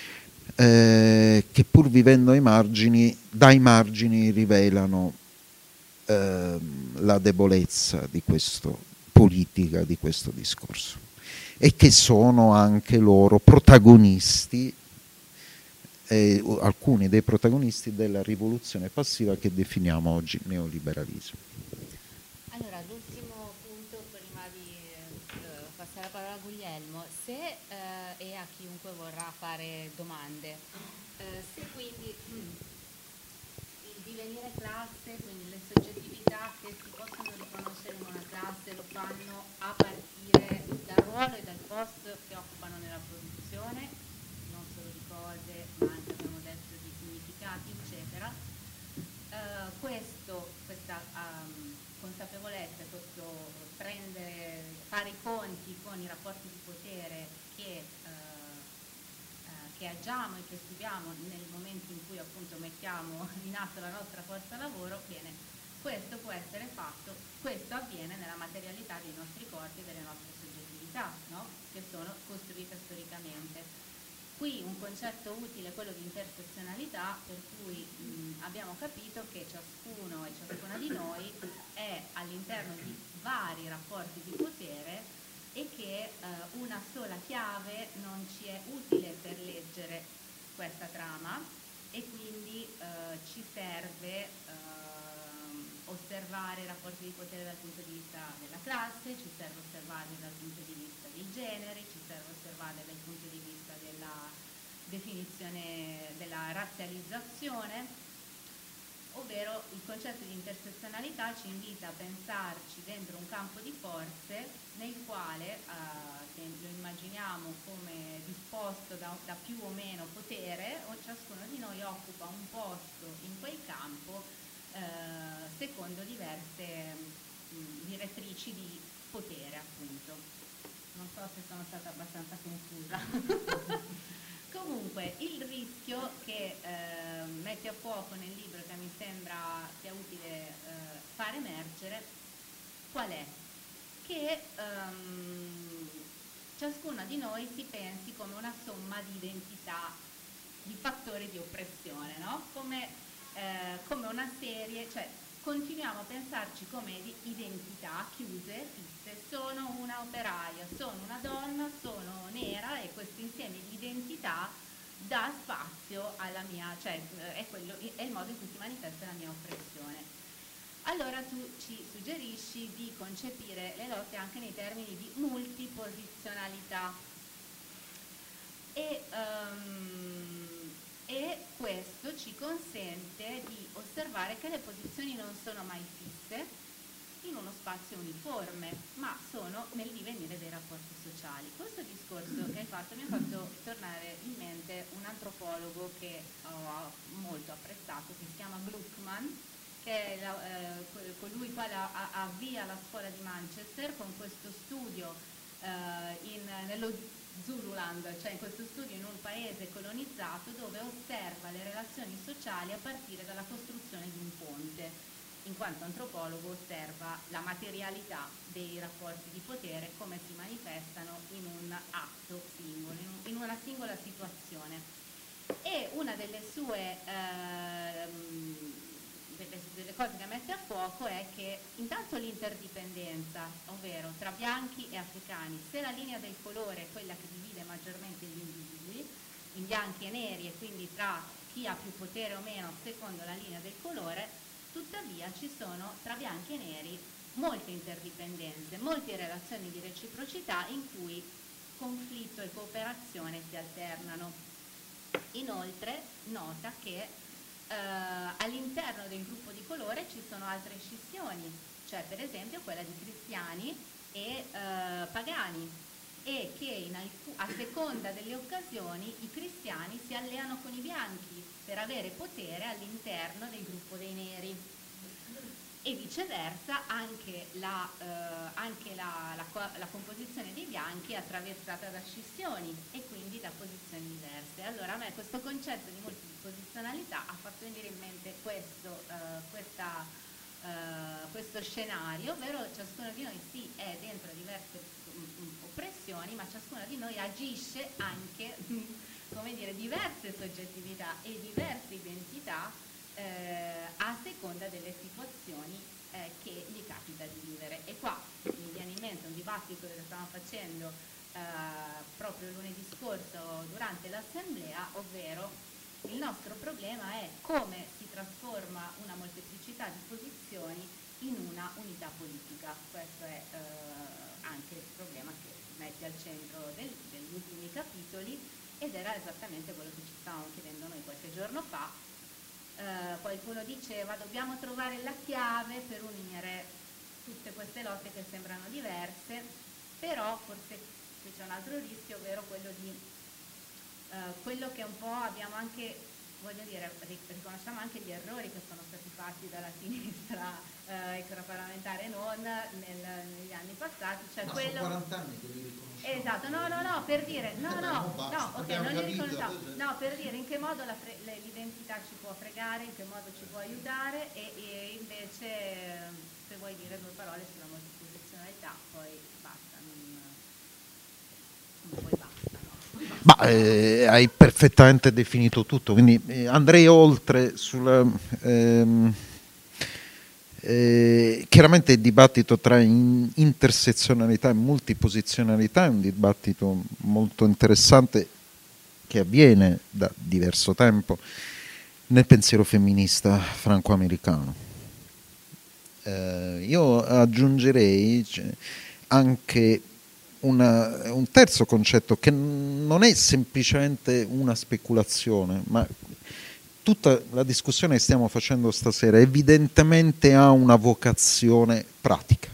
eh, che pur vivendo ai margini, dai margini rivelano eh, la debolezza di questo politica, di questo discorso, e che sono anche loro protagonisti, eh, alcuni dei protagonisti della rivoluzione passiva che definiamo oggi neoliberalismo. Allora, l'ultimo punto prima di eh, passare la parola a Guglielmo, se eh, e a chiunque vorrà fare domande, eh, se quindi mh, il divenire classe, quindi le soggettività che si possono riconoscere in una classe lo fanno a partire dal ruolo e dal posto che occupano nella produzione, non solo di cose, ma anche, abbiamo detto, di significati, eccetera. Uh, questo, questa um, consapevolezza, questo prendere, fare i conti con i rapporti di potere che, uh, uh, che agiamo e che subiamo nel momento in cui appunto mettiamo in atto la nostra forza lavoro, bene, questo può essere fatto, questo avviene nella materialità dei nostri corpi e delle nostre soggettività, no? Che sono costruite storicamente. Qui un concetto utile è quello di intersezionalità, per cui mh, abbiamo capito che ciascuno e ciascuna di noi è all'interno di vari rapporti di potere e che eh, una sola chiave non ci è utile per leggere questa trama e quindi eh, ci serve eh, osservare i rapporti di potere dal punto di vista della classe, ci serve osservarli dal punto di vista dei generi, ci serve osservarli dal punto di vista della definizione della razzializzazione, ovvero il concetto di intersezionalità ci invita a pensarci dentro un campo di forze nel quale, eh, se lo immaginiamo come disposto da, da più o meno potere, o ciascuno di noi occupa un posto in quel campo eh, secondo diverse mh, direttrici di potere, appunto. Non so se sono stata abbastanza confusa. Comunque, il rischio che eh, mette a fuoco nel libro, che mi sembra sia utile eh, far emergere, qual è? Che ehm, ciascuna di noi si pensi come una somma di identità, di fattori di oppressione, no? Come, eh, come una serie, cioè continuiamo a pensarci come di identità chiuse, fisse, sono una operaia, sono una donna, sono nera, e questo insieme di identità dà spazio alla mia, cioè è, quello, è il modo in cui si manifesta la mia oppressione. Allora tu ci suggerisci di concepire le lotte anche nei termini di multiposizionalità e, um, e questo ci consente di osservare che le posizioni non sono mai fisse in uno spazio uniforme, ma sono nel divenire dei rapporti sociali. Questo discorso che hai fatto mi ha fatto tornare in mente un antropologo che ho molto apprezzato, che si chiama Gluckman, che è la, eh, colui il quale avvia la scuola di Manchester con questo studio eh, in, nello Zululand, cioè in questo studio in un paese colonizzato, dove osserva le relazioni sociali a partire dalla costruzione di un ponte. In quanto antropologo osserva la materialità dei rapporti di potere, come si manifestano in un atto singolo, in, un, in una singola situazione. E una delle sue ehm, delle, delle cose che mette a fuoco è che intanto l'interdipendenza, ovvero tra bianchi e africani, se la linea del colore è quella che divide maggiormente gli individui, in bianchi e neri, e quindi tra chi ha più potere o meno secondo la linea del colore, tuttavia ci sono tra bianchi e neri molte interdipendenze, molte relazioni di reciprocità in cui conflitto e cooperazione si alternano. Inoltre nota che eh, all'interno del gruppo di colore ci sono altre scissioni, cioè per esempio quella di cristiani e eh, pagani, e che in a seconda delle occasioni i cristiani si alleano con i bianchi per avere potere all'interno del gruppo dei neri, e viceversa anche la, eh, anche la, la, la composizione dei bianchi è attraversata da scissioni e quindi da posizioni diverse. Allora a me questo concetto di multiposizionalità ha fatto venire in mente questo, eh, questa, eh, questo scenario, ovvero ciascuno di noi sì è dentro diverse oppressioni, ma ciascuno di noi agisce anche come dire, diverse soggettività e diverse identità eh, a seconda delle situazioni eh, che gli capita di vivere. E qua mi viene in mente un dibattito che stavamo facendo eh, proprio lunedì scorso durante l'assemblea, ovvero il nostro problema è come si trasforma una molteplicità di posizioni in una unità politica. Questo è eh, anche il problema che mette al centro del, degli ultimi capitoli, ed era esattamente quello che ci stavamo chiedendo noi qualche giorno fa. Eh, qualcuno diceva dobbiamo trovare la chiave per unire tutte queste lotte che sembrano diverse, però forse qui c'è un altro rischio, ovvero quello di eh, quello che un po' abbiamo anche, voglio dire, riconosciamo anche gli errori che sono stati fatti dalla sinistra eh, extraparlamentare non nel, negli anni passati, cioè ma quello... sono quaranta anni che li riconosciamo. Esatto, no, no, no, per dire, no, no, no, ok, non li riconosciamo, cioè. no, per dire in che modo la fre- l'identità ci può fregare, in che modo ci può aiutare, e, e invece se vuoi dire due parole sulla multiposizionalità, poi basta, non, non poi basta, no? Ma eh, hai perfettamente definito tutto, quindi eh, andrei oltre sulla... Ehm, Eh, chiaramente il dibattito tra in, intersezionalità e multiposizionalità è un dibattito molto interessante che avviene da diverso tempo nel pensiero femminista franco-americano. Eh, io aggiungerei anche una, un terzo concetto che non è semplicemente una speculazione, ma tutta la discussione che stiamo facendo stasera evidentemente ha una vocazione pratica.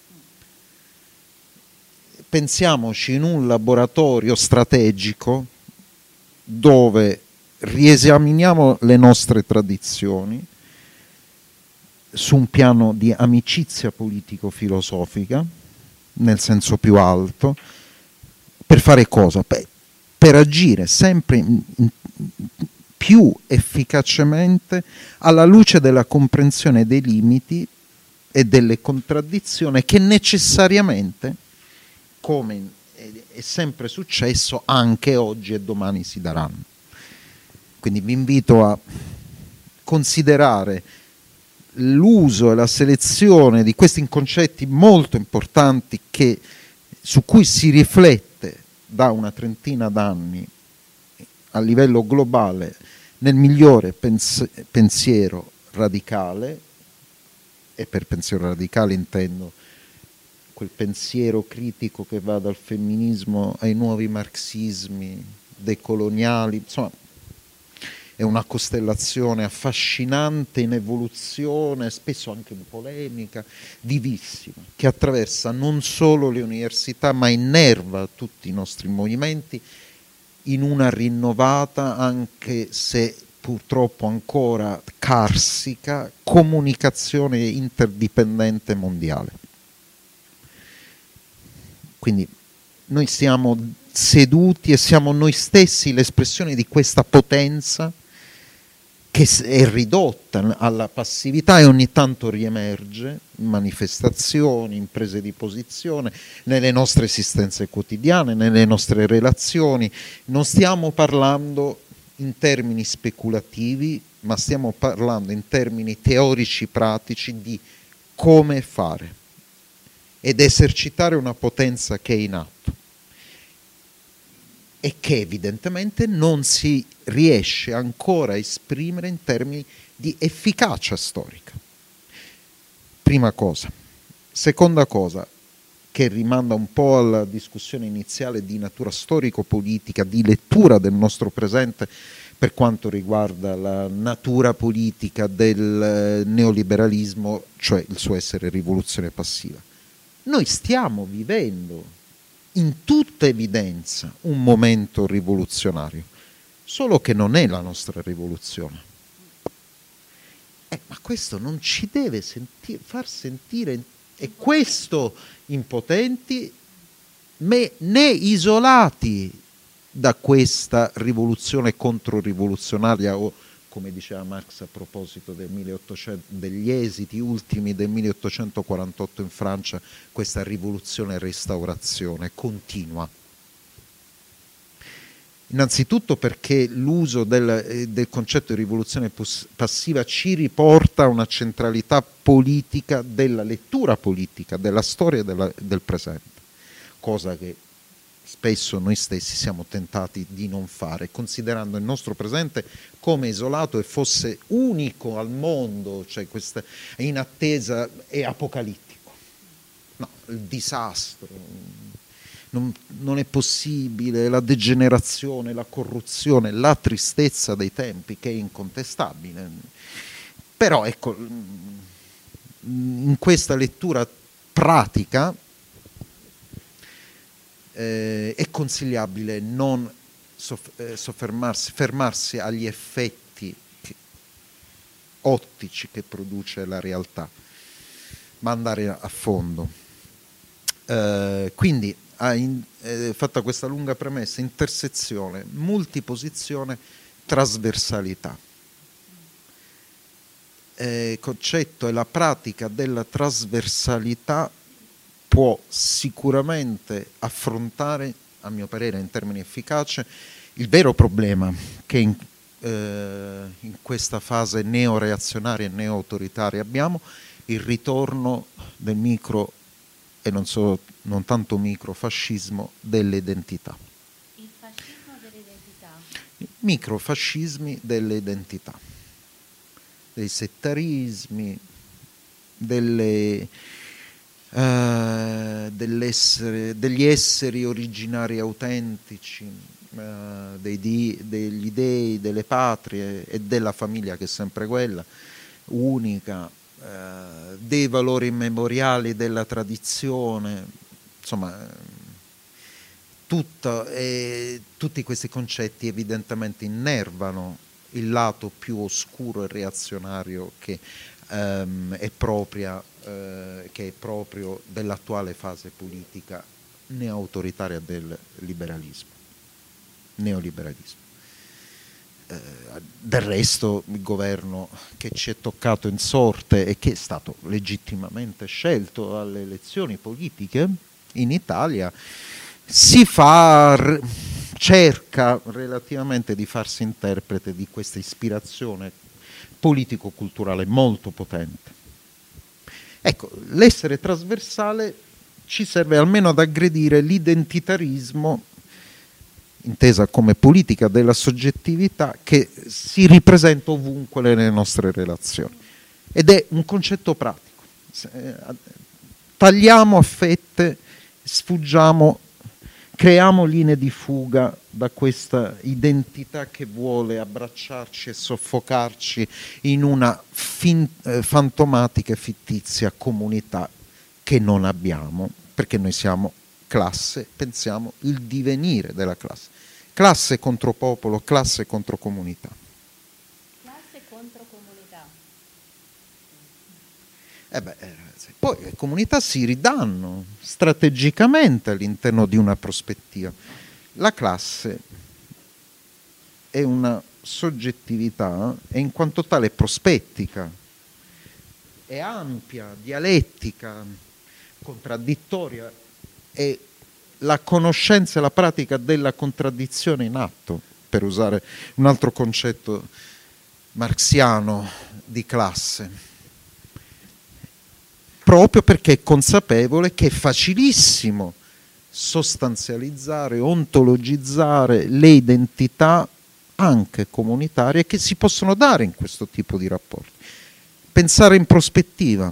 Pensiamoci in un laboratorio strategico dove riesaminiamo le nostre tradizioni su un piano di amicizia politico-filosofica, nel senso più alto, per fare cosa? Per, per agire sempre in, in, più efficacemente alla luce della comprensione dei limiti e delle contraddizioni che necessariamente, come è sempre successo, anche oggi e domani si daranno. Quindi vi invito a considerare l'uso e la selezione di questi concetti molto importanti che, su cui si riflette da una trentina d'anni a livello globale nel migliore pens- pensiero radicale, e per pensiero radicale intendo quel pensiero critico che va dal femminismo ai nuovi marxismi decoloniali, insomma è una costellazione affascinante, in evoluzione, spesso anche in polemica, vivissima, che attraversa non solo le università ma innerva tutti i nostri movimenti in una rinnovata, anche se purtroppo ancora carsica, comunicazione interdipendente mondiale. Quindi noi siamo seduti e siamo noi stessi l'espressione di questa potenza che è ridotta alla passività e ogni tanto riemerge in manifestazioni, in prese di posizione, nelle nostre esistenze quotidiane, nelle nostre relazioni. Non stiamo parlando in termini speculativi, ma stiamo parlando in termini teorici pratici di come fare ed esercitare una potenza che è in atto e che evidentemente non si riesce ancora a esprimere in termini di efficacia storica. Prima cosa. Seconda cosa, che rimanda un po' alla discussione iniziale di natura storico-politica, di lettura del nostro presente per quanto riguarda la natura politica del neoliberalismo, cioè il suo essere rivoluzione passiva. Noi stiamo vivendo in tutta evidenza un momento rivoluzionario, solo che non è la nostra rivoluzione. Eh, ma questo non ci deve senti- far sentire, e questo impotenti né isolati da questa rivoluzione controrivoluzionaria o, come diceva Marx a proposito del milleottocento, degli esiti ultimi del milleottocentoquarantotto in Francia, questa rivoluzione e restaurazione continua. Innanzitutto perché l'uso del, del concetto di rivoluzione passiva ci riporta a una centralità politica della lettura politica, della storia della, del presente, cosa che spesso noi stessi siamo tentati di non fare, considerando il nostro presente come isolato e fosse unico al mondo, cioè questa in attesa è apocalittico. No, il disastro, non, non è possibile, la degenerazione, la corruzione, la tristezza dei tempi che è incontestabile. Però ecco, in questa lettura pratica Eh, è consigliabile non soff- eh, soffermarsi, fermarsi agli effetti che, ottici che produce la realtà, ma andare a fondo. Eh, quindi, ha in, eh, fatta questa lunga premessa, intersezione, multiposizione, trasversalità. Eh, il concetto e la pratica della trasversalità può sicuramente affrontare, a mio parere in termini efficaci, il vero problema che in, eh, in questa fase neoreazionaria e neo-autoritaria abbiamo, il ritorno del micro e non, so, non tanto microfascismo delle identità. Il fascismo delle identità. Microfascismi delle identità, dei settarismi, delle, uh, dell'essere, degli esseri originari autentici, uh, dei di, degli dei, delle patrie e della famiglia che è sempre quella, unica, uh, dei valori immemoriali della tradizione, insomma tutta, eh, tutti questi concetti evidentemente innervano il lato più oscuro e reazionario che Um, è, propria, uh, che è proprio dell'attuale fase politica neautoritaria del liberalismo, neoliberalismo. Uh, del resto il governo che ci è toccato in sorte e che è stato legittimamente scelto alle elezioni politiche in Italia si fa, cerca relativamente di farsi interprete di questa ispirazione politico-culturale molto potente. Ecco, l'essere trasversale ci serve almeno ad aggredire l'identitarismo, intesa come politica della soggettività, che si ripresenta ovunque nelle nostre relazioni. Ed è un concetto pratico. Tagliamo a fette, sfuggiamo, creiamo linee di fuga da questa identità che vuole abbracciarci e soffocarci in una fin- eh, fantomatica e fittizia comunità che non abbiamo, perché noi siamo classe, pensiamo il divenire della classe. Classe contro popolo, classe contro comunità. Classe contro comunità. Eh beh, poi le comunità si ridanno strategicamente all'interno di una prospettiva. La classe è una soggettività e in quanto tale prospettica, è ampia, dialettica, contraddittoria, è la conoscenza e la pratica della contraddizione in atto, per usare un altro concetto marxiano di classe. Proprio perché è consapevole che è facilissimo sostanzializzare, ontologizzare le identità anche comunitarie che si possono dare in questo tipo di rapporti. Pensare in prospettiva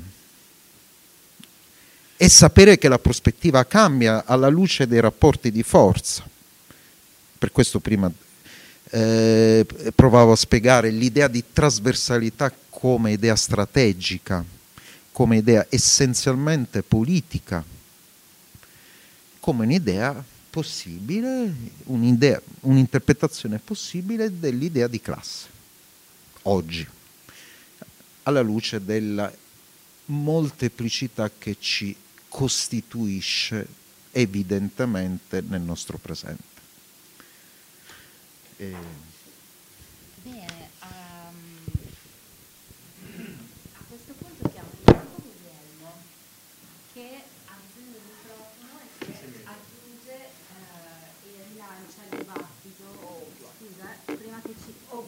e sapere che la prospettiva cambia alla luce dei rapporti di forza. Per questo prima eh, provavo a spiegare l'idea di trasversalità come idea strategica, come idea essenzialmente politica, come un'idea possibile, un'idea, un'interpretazione possibile dell'idea di classe, oggi, alla luce della molteplicità che ci costituisce evidentemente nel nostro presente. E... Bene, um, a questo punto chiamo Guglielmo che ha bisogno del microfono e che aggiunge eh, e rilancia il dibattito. Scusa, prima che ci... Oh,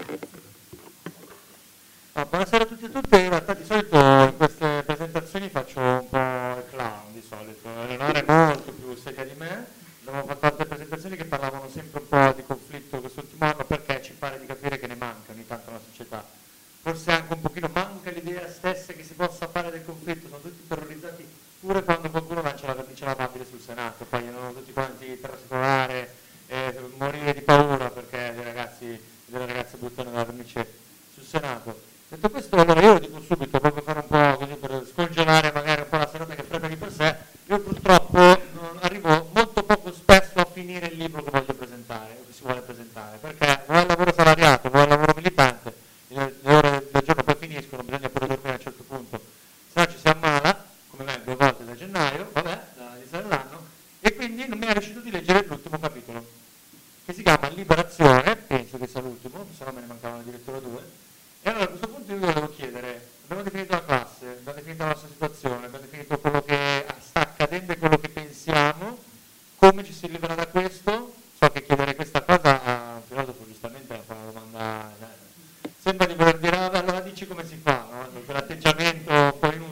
Ah, buonasera a tutti e tutte, in realtà di solito in queste presentazioni faccio un po' il clown di solito, Eleonora è molto più seria di me, abbiamo fatto altre presentazioni che parlavano sempre un po' di conflitto quest'ultimo anno perché ci pare di capire che ne manca ogni tanto nella società, forse anche un pochino manca l'idea stessa che si possa fare del conflitto, sono tutti terrorizzati pure quando qualcuno lancia la vernice lavabile sul Senato, poi erano tutti quanti trascolare e morire di paura perché dei ragazzi e delle ragazze buttano la vernice sul Senato. Detto questo, allora io lo dico subito, proprio fare un po' così per scongelare magari un po' la serata che è fredda di per sé, io purtroppo non arrivo molto poco spesso a finire il libro che voglio presentare, o che si vuole presentare, perché vuoi il lavoro salariato, vuoi il lavoro militante, le ore del giorno poi finiscono, bisogna pure dormire a un certo punto, se no ci si ammala, come me due volte da gennaio, vabbè, dall'inizio dell'anno, e quindi non mi è riuscito di leggere l'ultimo capitolo, che si chiama Liberazione, penso che sia l'ultimo, se no me ne mancavano addirittura due. E allora a questo punto io vi volevo chiedere, abbiamo definito la classe, abbiamo definito la nostra situazione, abbiamo definito quello che sta accadendo e quello che pensiamo, come ci si libera da questo? So che chiedere questa cosa a un filosofo giustamente fa una domanda, eh, sembra di voler dire, allora dici come si fa, no? Quell'atteggiamento un po' in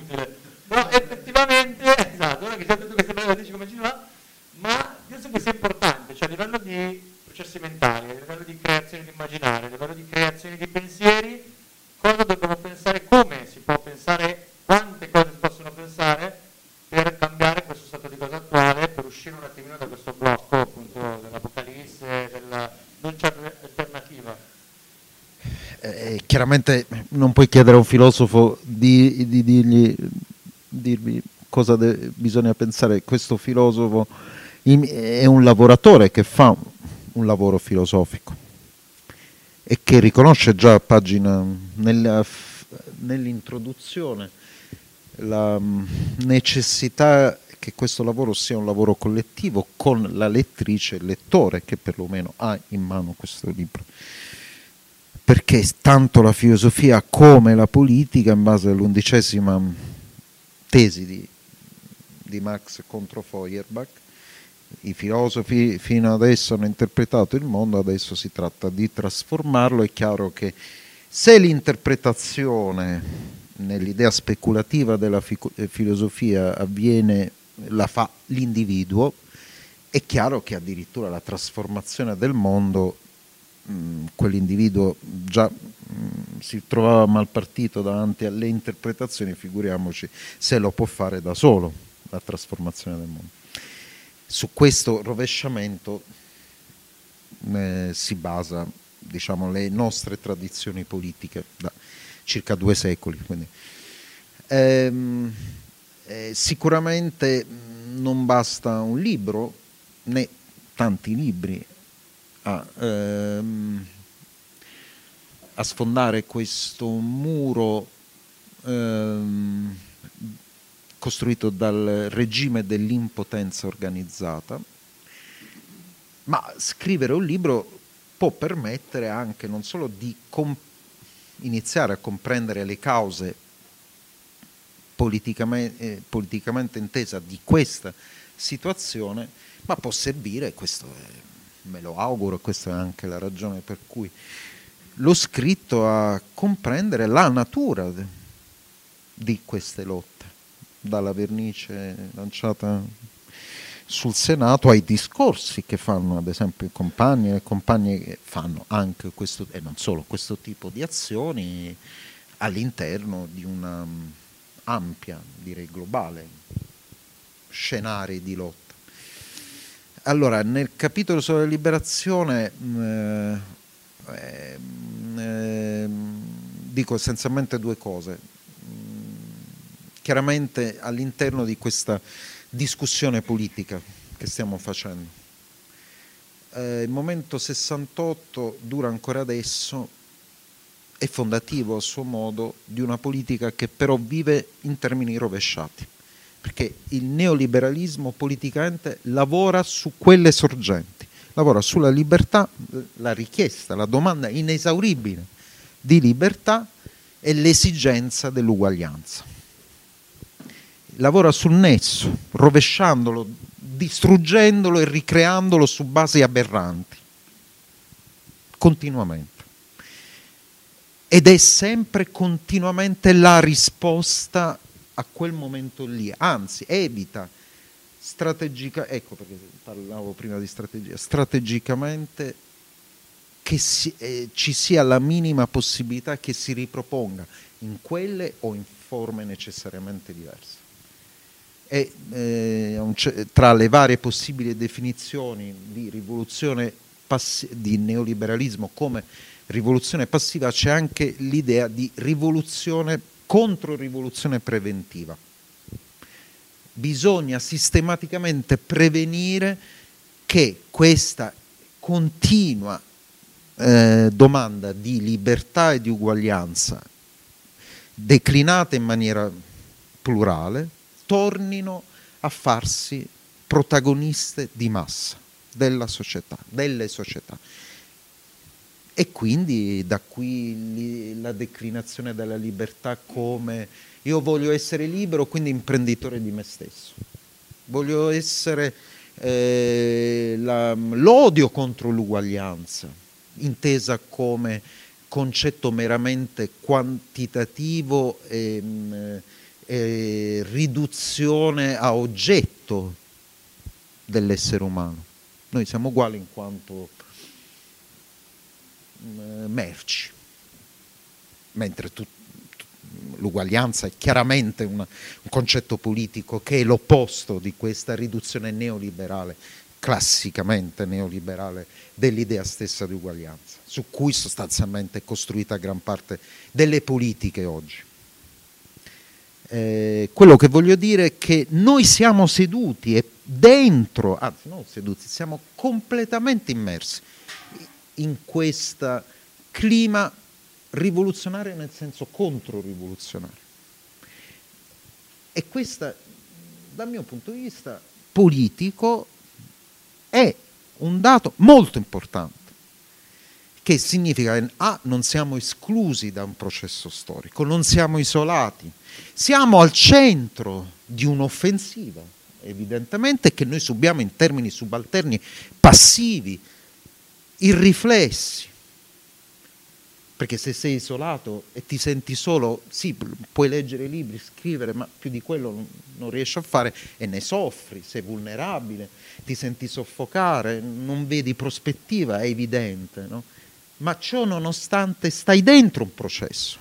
uscire un attimino da questo blocco appunto dell'apocalisse, della non c'è alternativa. Eh, chiaramente non puoi chiedere a un filosofo di, di dirgli, dirvi cosa de- bisogna pensare. Questo filosofo in, è un lavoratore che fa un lavoro filosofico e che riconosce già a pagina nella, nell'introduzione la necessità che questo lavoro sia un lavoro collettivo con la lettrice e il lettore che perlomeno ha in mano questo libro, perché tanto la filosofia come la politica, in base all'undicesima tesi di, di Marx contro Feuerbach, i filosofi fino adesso hanno interpretato il mondo, adesso si tratta di trasformarlo. È chiaro che se l'interpretazione nell'idea speculativa della fi- filosofia avviene, la fa l'individuo, è chiaro che addirittura la trasformazione del mondo, mh, quell'individuo già mh, si trovava mal partito davanti alle interpretazioni, figuriamoci se lo può fare da solo, la trasformazione del mondo. Su questo rovesciamento eh, si basa, diciamo, le nostre tradizioni politiche da circa due secoli. Quindi, ehm, eh, sicuramente non basta un libro né tanti libri a, ehm, a sfondare questo muro ehm, costruito dal regime dell'impotenza organizzata, ma scrivere un libro può permettere anche non solo di comp- iniziare a comprendere le cause politicamente, eh, politicamente intesa di questa situazione, ma può servire, questo è, me lo auguro, questa è anche la ragione per cui l'ho scritto, a comprendere la natura de- di queste lotte, dalla vernice lanciata sul Senato ai discorsi che fanno ad esempio i compagni e le compagne che fanno anche questo, e non solo, questo tipo di azioni all'interno di una um, ampia, direi globale, scenari di lotta. Allora, nel capitolo sulla liberazione eh, eh, eh, dico essenzialmente due cose. Chiaramente all'interno di questa discussione politica che stiamo facendo, eh, il momento sessantotto dura ancora adesso, è fondativo a suo modo di una politica che però vive in termini rovesciati, perché il neoliberalismo politicamente lavora su quelle sorgenti, lavora sulla libertà, la richiesta, la domanda inesauribile di libertà e l'esigenza dell'uguaglianza. Lavora sul nesso, rovesciandolo, distruggendolo e ricreandolo su basi aberranti, continuamente. Ed è sempre continuamente la risposta a quel momento lì, anzi evita strategica, ecco perché parlavo prima di strategia, strategicamente che si, eh, ci sia la minima possibilità che si riproponga in quelle o in forme necessariamente diverse. E eh, tra le varie possibili definizioni di rivoluzione passi- di neoliberalismo come rivoluzione passiva c'è anche l'idea di rivoluzione contro-rivoluzione preventiva. Bisogna sistematicamente prevenire che questa continua eh, domanda di libertà e di uguaglianza, declinata in maniera plurale, tornino a farsi protagoniste di massa della società, delle società. E quindi da qui la declinazione della libertà come io voglio essere libero, quindi imprenditore di me stesso. Voglio essere eh, la, l'odio contro l'uguaglianza, intesa come concetto meramente quantitativo e, e riduzione a oggetto dell'essere umano. Noi siamo uguali in quanto merci, mentre tu, tu, l'uguaglianza è chiaramente un, un concetto politico che è l'opposto di questa riduzione neoliberale, classicamente neoliberale, dell'idea stessa di uguaglianza, su cui sostanzialmente è costruita gran parte delle politiche oggi. Eh, quello che voglio dire è che noi siamo seduti e dentro, anzi non seduti, siamo completamente immersi in questo clima rivoluzionario nel senso controrivoluzionario. E questa, dal mio punto di vista politico, è un dato molto importante, che significa che A, non siamo esclusi da un processo storico, non siamo isolati, siamo al centro di un'offensiva, evidentemente, che noi subiamo in termini subalterni, passivi, irriflessi. Perché se sei isolato e ti senti solo, sì, puoi leggere libri, scrivere, ma più di quello non, non riesci a fare e ne soffri, sei vulnerabile, ti senti soffocare, non vedi prospettiva, è evidente, no? Ma ciò nonostante stai dentro un processo.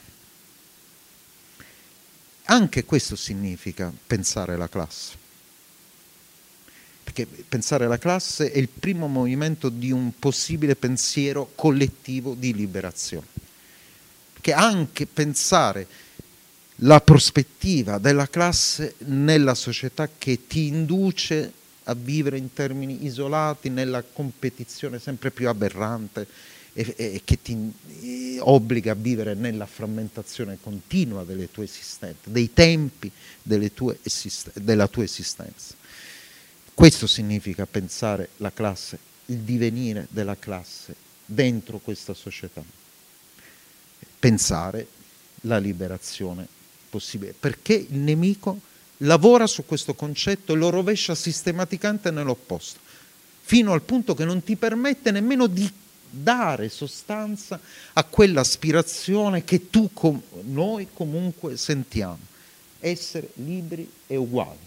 Anche questo significa pensare la classe. Perché pensare la classe è il primo movimento di un possibile pensiero collettivo di liberazione. Che anche pensare la prospettiva della classe nella società che ti induce a vivere in termini isolati, nella competizione sempre più aberrante e, e che ti e obbliga a vivere nella frammentazione continua delle tue esistenze, dei tempi delle tue esist- della tua esistenza. Questo significa pensare la classe, il divenire della classe dentro questa società. Pensare la liberazione possibile, perché il nemico lavora su questo concetto e lo rovescia sistematicamente nell'opposto, fino al punto che non ti permette nemmeno di dare sostanza a quell'aspirazione che tu, com- noi comunque sentiamo, essere liberi e uguali.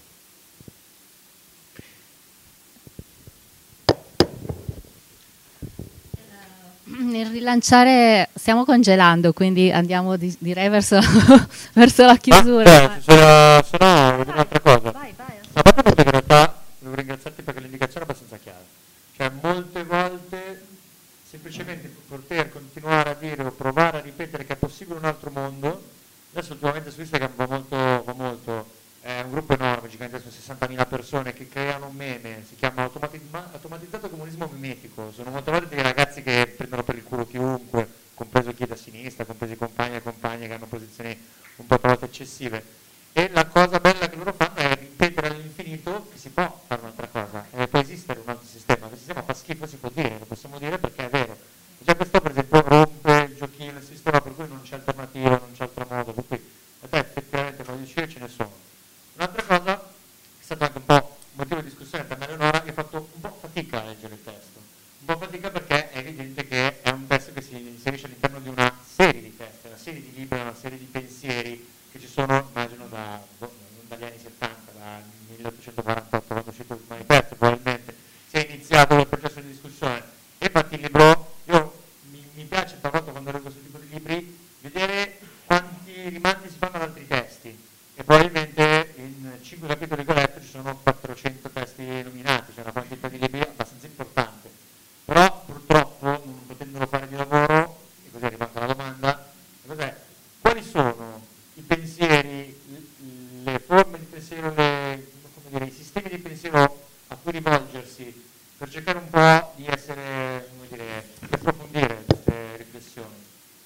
Nel rilanciare, stiamo congelando, quindi andiamo di, direi verso, verso la chiusura. Ah, se no, se no voglio dire un'altra cosa. Vai, vai. A parte perché in realtà devo ringraziarti perché l'indicazione è abbastanza chiara. Cioè molte volte semplicemente poter continuare a dire o provare a ripetere che è possibile un altro mondo. Adesso ultimamente su Instagram va molto, va molto, è un gruppo enorme, gigantesco, sessantamila persone che creano un meme, si chiama automati- automatizzato comunismo mimetico. Sono molte volte dei ragazzi che prendono per il culo chiunque, compreso chi è da sinistra, compresi i compagni e compagne che hanno posizioni un po' troppo eccessive. E la cosa bella che loro fanno è ripetere all'infinito che si può fare un'altra cosa, e può esistere un altro sistema. Il sistema fa schifo, si può dire, lo possiamo dire perché è vero. Già questo per esempio rompe il giochino, il sistema per cui non c'è alternativa, non c'è altro modo, per cui a te effettivamente non riuscire ce ne sono. Un'altra cosa, è stato anche un po' motivo di discussione per me e Leonora, che ho fatto un po' fatica a leggere il testo. Un po' fatica perché è evidente che è un testo che si inserisce all'interno di una serie di testi, una serie di libri, una serie di pensieri che ci sono, immagino, da, dagli anni settanta, dal milleottocentoquarantotto, quando è uscito il manifesto, probabilmente si è iniziato il processo di discussione. E infatti il libro, io mi, mi piace talvolta quando leggo questo tipo di libri, vedere quanti rimandi si fanno ad altri testi. E probabilmente in cinque capitoli che ho letto ci sono quattrocento testi nominati, cioè una quantità di libri abbastanza importante. Però purtroppo, non potendolo fare di lavoro, e così arriva anche la domanda, cos'è? Quali sono i pensieri, le forme di pensiero, le, come dire, i sistemi di pensiero a cui rivolgersi per cercare un po' di essere, come dire, di approfondire queste riflessioni?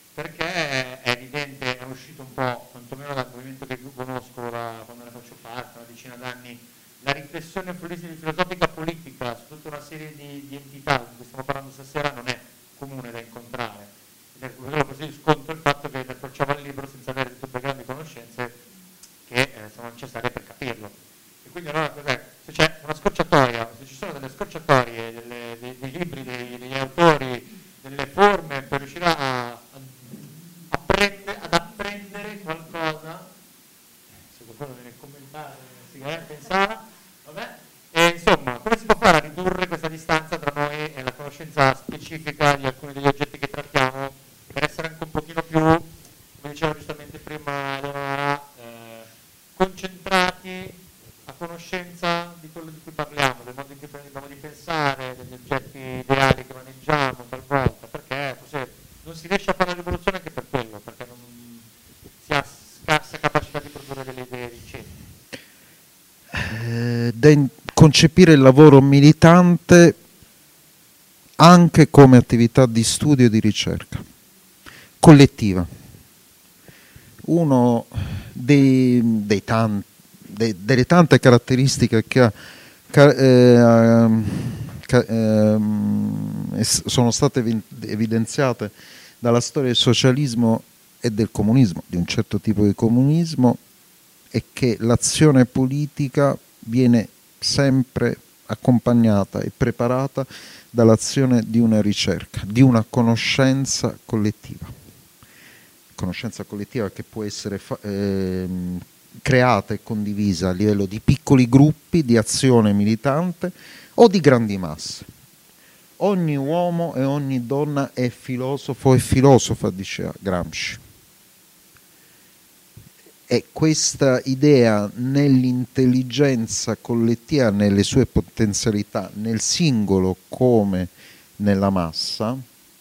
Perché è evidente, è uscito un po', quantomeno dal movimento che conosco da quando ne faccio parte, una decina d'anni, la riflessione filosofica politica su tutta una serie di, di entità di cui stiamo parlando stasera non è comune da incontrare. Ed è così scontro il fatto che approcciavo al libro senza avere tutte le grandi conoscenze che eh, sono necessarie per capirlo. E quindi allora cos'è? Se c'è una scorciatoia, se ci sono delle scorciatoie, delle, dei, dei libri, dei, degli autori, delle forme per riuscire a, a, a prendere, ad apprendere qualcosa, se qualcuno viene a commentare, si pensava, vabbè, e insomma, come si può fare a ridurre questa distanza tra noi e la conoscenza specifica di alcuni degli oggetti che trattiamo per essere anche un pochino più, come dicevo giustamente prima, conoscenza di quello di cui parliamo, del modo in cui abbiamo di pensare, degli oggetti ideali che maneggiamo talvolta, perché forse non si riesce a fare la rivoluzione anche per quello, perché non si ha scarsa capacità di produrre delle idee vincenti. Eh, da in- concepire il lavoro militante anche come attività di studio e di ricerca collettiva. Uno dei, dei tanti, dei, delle tante caratteristiche che ha, ca, eh, ca, eh, sono state evidenziate dalla storia del socialismo e del comunismo, di un certo tipo di comunismo, è che l'azione politica viene sempre accompagnata e preparata dall'azione di una ricerca, di una conoscenza collettiva. Conoscenza collettiva che può essere fa- ehm, creata e condivisa a livello di piccoli gruppi di azione militante o di grandi masse. Ogni uomo e ogni donna è filosofo e filosofa, diceva Gramsci. E questa idea nell'intelligenza collettiva, nelle sue potenzialità, nel singolo come nella massa,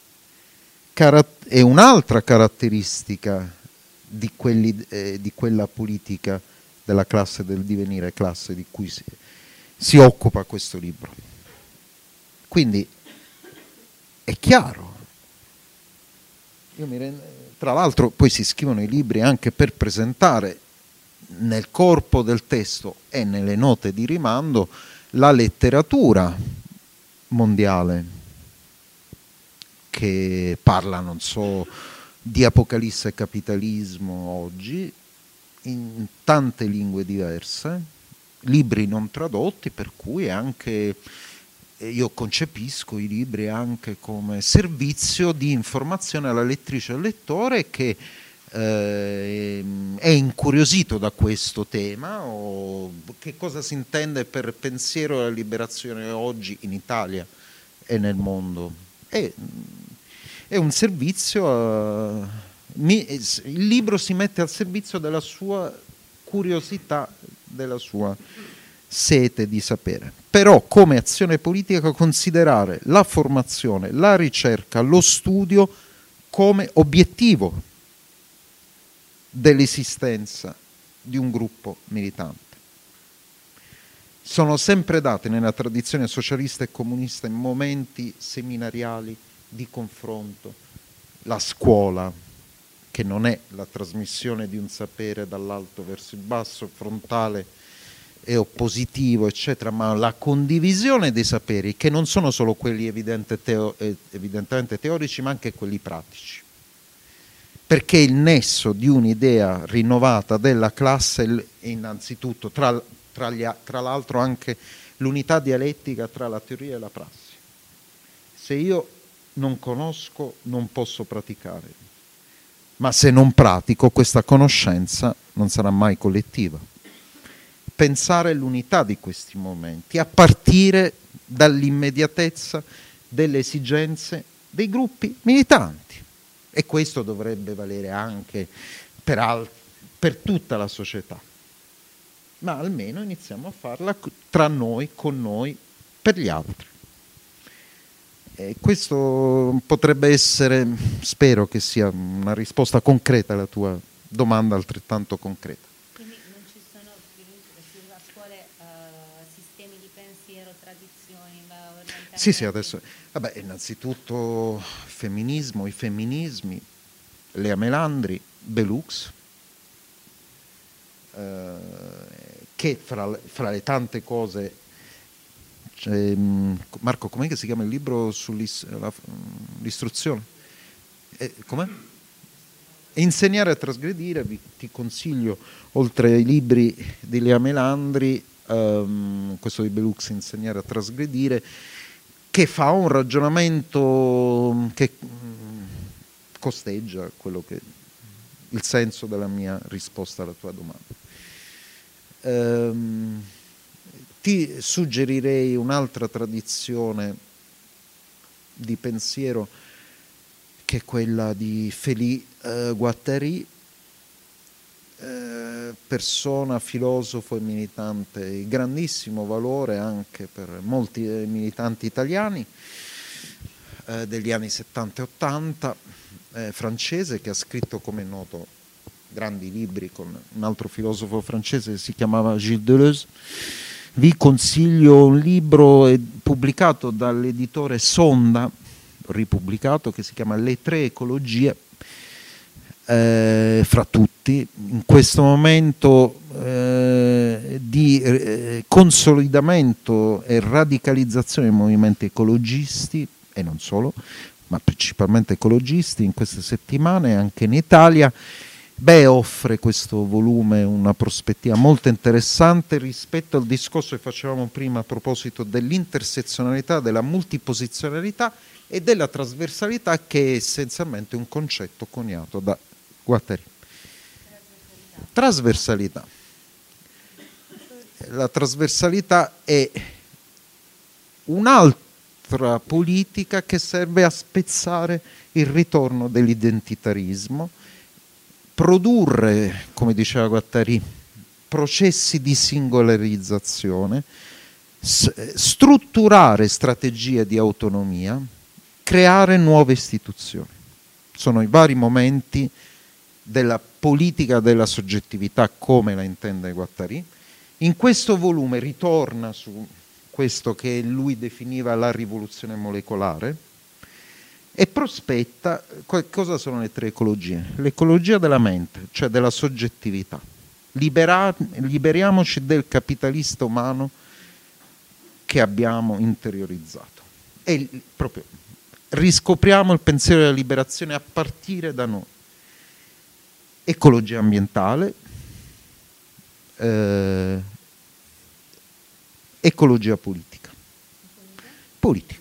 è un'altra caratteristica di, quelli, eh, di quella politica della classe del divenire, classe di cui si, si occupa questo libro. Quindi è chiaro. Io mi rendo, tra l'altro poi si scrivono i libri anche per presentare nel corpo del testo e nelle note di rimando la letteratura mondiale che parla, non so, di apocalisse e capitalismo oggi in tante lingue diverse, libri non tradotti, per cui anche io concepisco i libri anche come servizio di informazione alla lettrice e al lettore che eh, è incuriosito da questo tema, o che cosa si intende per pensiero alla liberazione oggi in Italia e nel mondo. È, è un servizio, a, mi, il libro si mette al servizio della sua curiosità, della sua sete di sapere. Però come azione politica considerare la formazione, la ricerca, lo studio come obiettivo dell'esistenza di un gruppo militante. Sono sempre date nella tradizione socialista e comunista in momenti seminariali di confronto. La scuola, che non è la trasmissione di un sapere dall'alto verso il basso, frontale e oppositivo, eccetera, ma la condivisione dei saperi, che non sono solo quelli evidente teo, evidentemente teorici, ma anche quelli pratici. Perché il nesso di un'idea rinnovata della classe è innanzitutto, tra, tra, gli, tra l'altro, anche l'unità dialettica tra la teoria e la prassi. Se io non conosco, non posso praticare, ma se non pratico, questa conoscenza non sarà mai collettiva. Pensare l'unità di questi momenti, a partire dall'immediatezza delle esigenze dei gruppi militanti. E questo dovrebbe valere anche per, alt- per tutta la società. Ma almeno iniziamo a farla tra noi, con noi, per gli altri. E questo potrebbe essere, spero che sia una risposta concreta alla tua domanda altrettanto concreta. Quindi non ci sono a scuole uh, sistemi di pensiero, tradizioni, orientamenti? Sì, sì, adesso, vabbè, innanzitutto femminismo, i femminismi, Lea Melandri, Belux, eh, che fra, fra le tante cose, cioè, Marco, com'è che si chiama il libro sull'istruzione? Eh, com'è? Insegnare a trasgredire, vi, ti consiglio, oltre ai libri di Lea Melandri, ehm, questo di Belux, Insegnare a trasgredire, che fa un ragionamento che costeggia quello che il senso della mia risposta alla tua domanda. Ehm, ti suggerirei un'altra tradizione di pensiero, che è quella di Félix eh, Guattari, eh, persona, filosofo e militante di grandissimo valore anche per molti militanti italiani eh, degli anni settanta e ottanta, eh, francese, che ha scritto, come è noto, grandi libri con un altro filosofo francese che si chiamava Gilles Deleuze. Vi consiglio un libro pubblicato dall'editore Sonda, ripubblicato, che si chiama Le tre ecologie, eh, fra tutti, in questo momento eh, di eh, consolidamento e radicalizzazione dei movimenti ecologisti, e non solo, ma principalmente ecologisti, in queste settimane anche in Italia. Beh, offre questo volume una prospettiva molto interessante rispetto al discorso che facevamo prima a proposito dell'intersezionalità, della multiposizionalità e della trasversalità, che è essenzialmente un concetto coniato da Guattari. Trasversalità. La trasversalità è un'altra politica che serve a spezzare il ritorno dell'identitarismo, produrre, come diceva Guattari, processi di singolarizzazione, strutturare strategie di autonomia, creare nuove istituzioni. Sono i vari momenti della politica della soggettività, come la intende Guattari. In questo volume ritorna su questo che lui definiva la rivoluzione molecolare, e prospetta cosa sono le tre ecologie. L'ecologia della mente, cioè della soggettività. Libera, liberiamoci del capitalista umano che abbiamo interiorizzato. E proprio riscopriamo il pensiero della liberazione a partire da noi. Ecologia ambientale, eh, ecologia politica. Politica.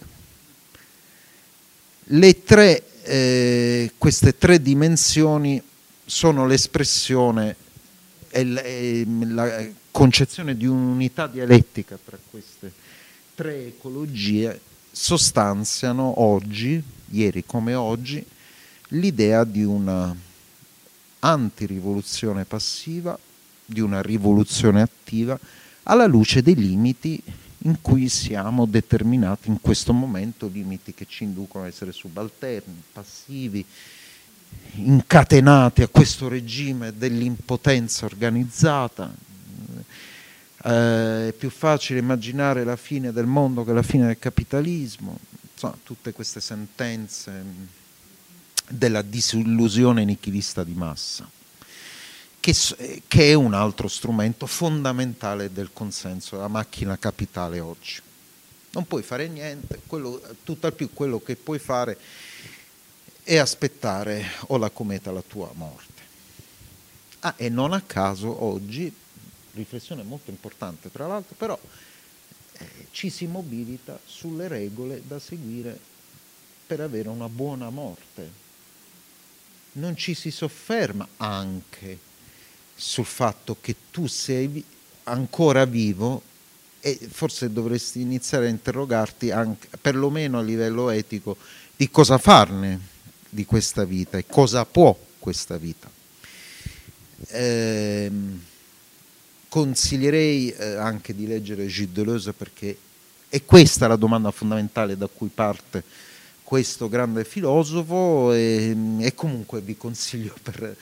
Le tre, eh, queste tre dimensioni sono l'espressione e la, e la concezione di un'unità dialettica tra queste tre ecologie, sostanziano oggi, ieri come oggi, l'idea di una antirivoluzione passiva, di una rivoluzione attiva, alla luce dei limiti in cui siamo determinati in questo momento, limiti che ci inducono a essere subalterni, passivi, incatenati a questo regime dell'impotenza organizzata. Eh, è più facile immaginare la fine del mondo che la fine del capitalismo. Insomma, tutte queste sentenze della disillusione nichilista di massa, che, che è un altro strumento fondamentale del consenso, la macchina capitale oggi. Non puoi fare niente, quello, tutt'al più quello che puoi fare è aspettare o la cometa la tua morte. Ah, e non a caso oggi, riflessione molto importante tra l'altro, però eh, ci si mobilita sulle regole da seguire per avere una buona morte. Non ci si sofferma anche sul fatto che tu sei ancora vivo e forse dovresti iniziare a interrogarti anche, perlomeno a livello etico, di cosa farne di questa vita e cosa può questa vita. Eh, consiglierei eh, anche di leggere Gilles Deleuze, perché è questa la domanda fondamentale da cui parte questo grande filosofo, e, e comunque vi consiglio per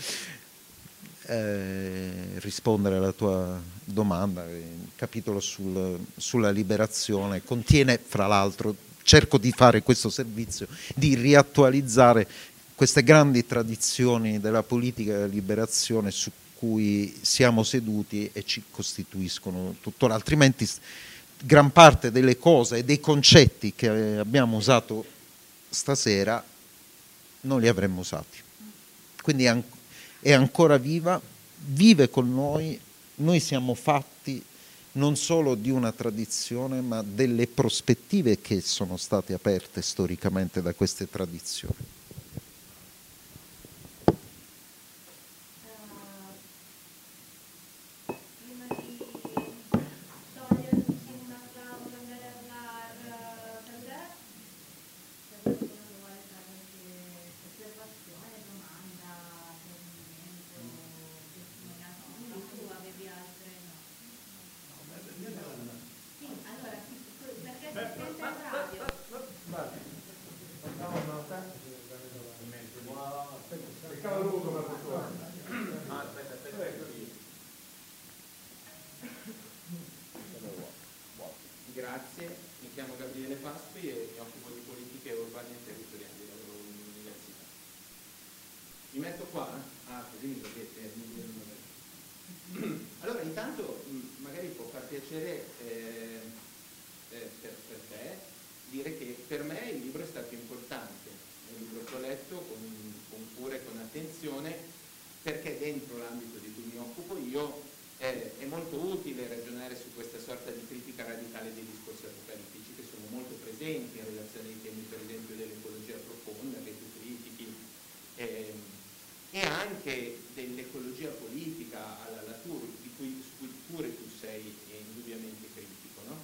Eh, rispondere alla tua domanda. Il capitolo sul, sulla liberazione contiene, fra l'altro, cerco di fare questo servizio, di riattualizzare queste grandi tradizioni della politica della liberazione su cui siamo seduti e ci costituiscono tuttora, altrimenti gran parte delle cose e dei concetti che abbiamo usato stasera non li avremmo usati. Quindi anche è ancora viva, vive con noi, noi siamo fatti non solo di una tradizione, ma delle prospettive che sono state aperte storicamente da queste tradizioni. Grazie, mi chiamo Gabriele Pasqui e mi occupo di politiche urbane e territoriali, lavoro in università. Mi metto qua? Ah, così mi vedete. Allora, intanto magari può far piacere eh, eh, per, per te dire che per me il libro è stato importante, è un libro che ho letto con, con cura e con attenzione, perché dentro l'ambito di cui mi occupo io eh, è molto utile ragionare su questa sorta di critica radicale dei discorsi apocalittici che sono molto presenti in relazione ai temi per esempio dell'ecologia profonda che tu critichi eh, e anche dell'ecologia politica alla, alla Tur, di cui, su cui pure tu sei indubbiamente critico, no?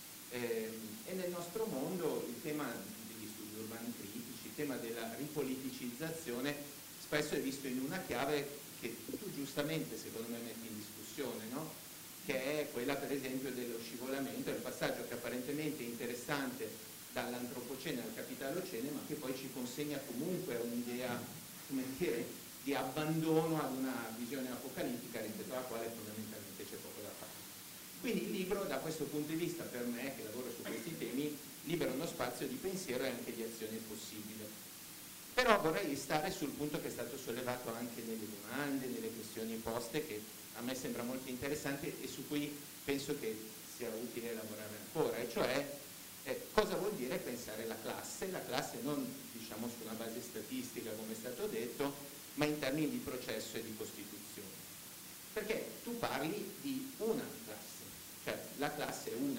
Eh, e nel nostro mondo il tema degli studi urbani critici, il tema della ripoliticizzazione spesso è visto in una chiave che tu giustamente secondo me metti in discussione, no? Che è quella per esempio dello scivolamento, del passaggio che apparentemente è interessante dall'antropocene al capitalocene, ma che poi ci consegna comunque un'idea, come dire, di abbandono ad una visione apocalittica rispetto alla quale fondamentalmente c'è poco da fare. Quindi il libro da questo punto di vista per me, che lavoro su questi temi, libera uno spazio di pensiero e anche di azione possibile. Però vorrei stare sul punto che è stato sollevato anche nelle domande, nelle questioni poste, che a me sembra molto interessante e su cui penso che sia utile lavorare ancora, e cioè eh, cosa vuol dire pensare la classe, la classe non diciamo su una base statistica come è stato detto, ma in termini di processo e di costituzione. Perché tu parli di una classe, cioè la classe è una.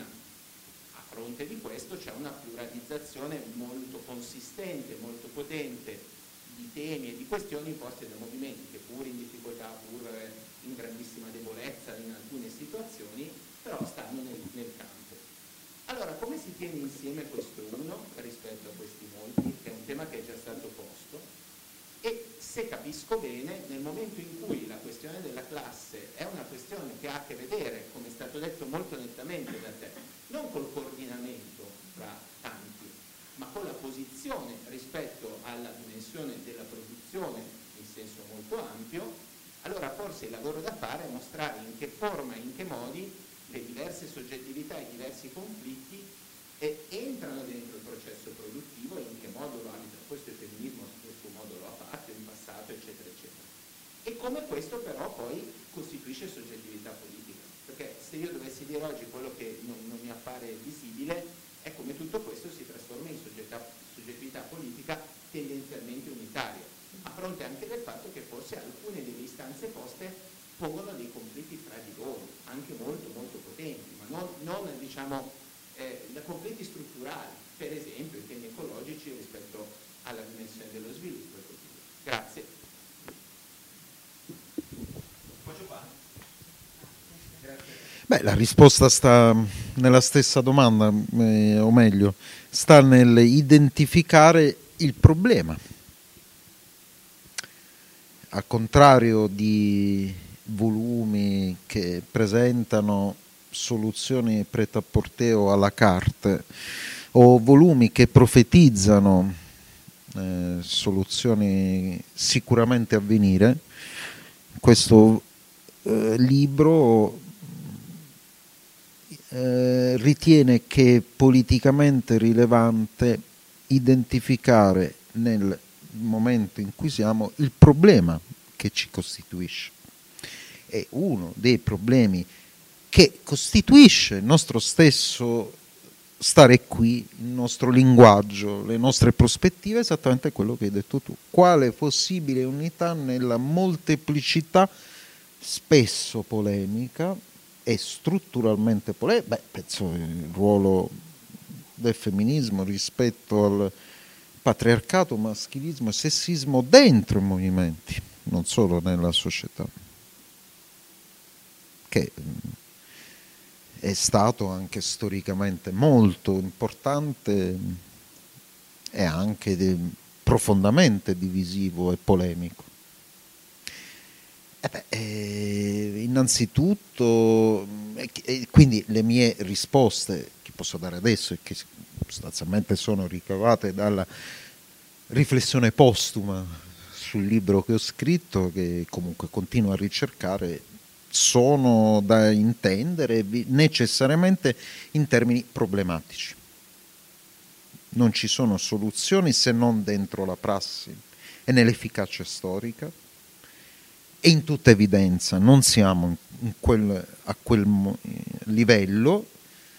A fronte di questo c'è una pluralizzazione molto consistente, molto potente di temi e di questioni poste da movimenti che pur in difficoltà, pur in grandissima debolezza in alcune situazioni, però stanno nel, nel campo. Allora, come si tiene insieme questo uno rispetto a questi molti, che è un tema che è già stato posto, e se capisco bene, nel momento in cui la questione della classe è una questione che ha a che vedere, come è stato detto molto nettamente da te, non col coordinamento tra tanti, ma con la posizione rispetto alla dimensione della produzione in senso molto ampio, allora forse il lavoro da fare è mostrare in che forma e in che modi le diverse soggettività e i diversi conflitti eh, entrano dentro il processo produttivo e in che modo lo abita. Questo il femminismo nel suo modo lo ha fatto in passato, eccetera, eccetera. E come questo però poi costituisce soggettività politica. Perché se io dovessi dire oggi quello che non, non mi appare visibile, è come tutto questo si trasforma in soggettività, soggettività politica tendenzialmente unitaria, a fronte anche del fatto che forse alcune delle istanze poste pongono dei conflitti fra di loro, anche molto molto potenti, ma non, non diciamo eh, da conflitti strutturali, per esempio i temi ecologici rispetto alla dimensione dello sviluppo e così via. Grazie. Faccio qua? Grazie. Beh, la risposta sta nella stessa domanda, eh, o meglio, sta nel identificare il problema. Al contrario di volumi che presentano soluzioni prêt-à-porter o à la carte, o volumi che profetizzano eh, soluzioni sicuramente a venire, questo eh, libro eh, ritiene che è politicamente rilevante identificare nel momento in cui siamo il problema che ci costituisce. È uno dei problemi che costituisce il nostro stesso stare qui, il nostro linguaggio, le nostre prospettive, esattamente quello che hai detto tu. Quale possibile unità nella molteplicità, spesso polemica e strutturalmente polemica? Beh, penso il ruolo del femminismo rispetto al patriarcato, maschilismo e sessismo dentro i movimenti, non solo nella società, che è stato anche storicamente molto importante e anche de- profondamente divisivo e polemico. E beh, eh, innanzitutto, eh, eh, quindi le mie risposte che posso dare adesso e che sostanzialmente sono ricavate dalla riflessione postuma sul libro che ho scritto, che comunque continuo a ricercare, sono da intendere necessariamente in termini problematici. Non ci sono soluzioni se non dentro la prassi e nell'efficacia storica, e in tutta evidenza non siamo in quel, a quel livello.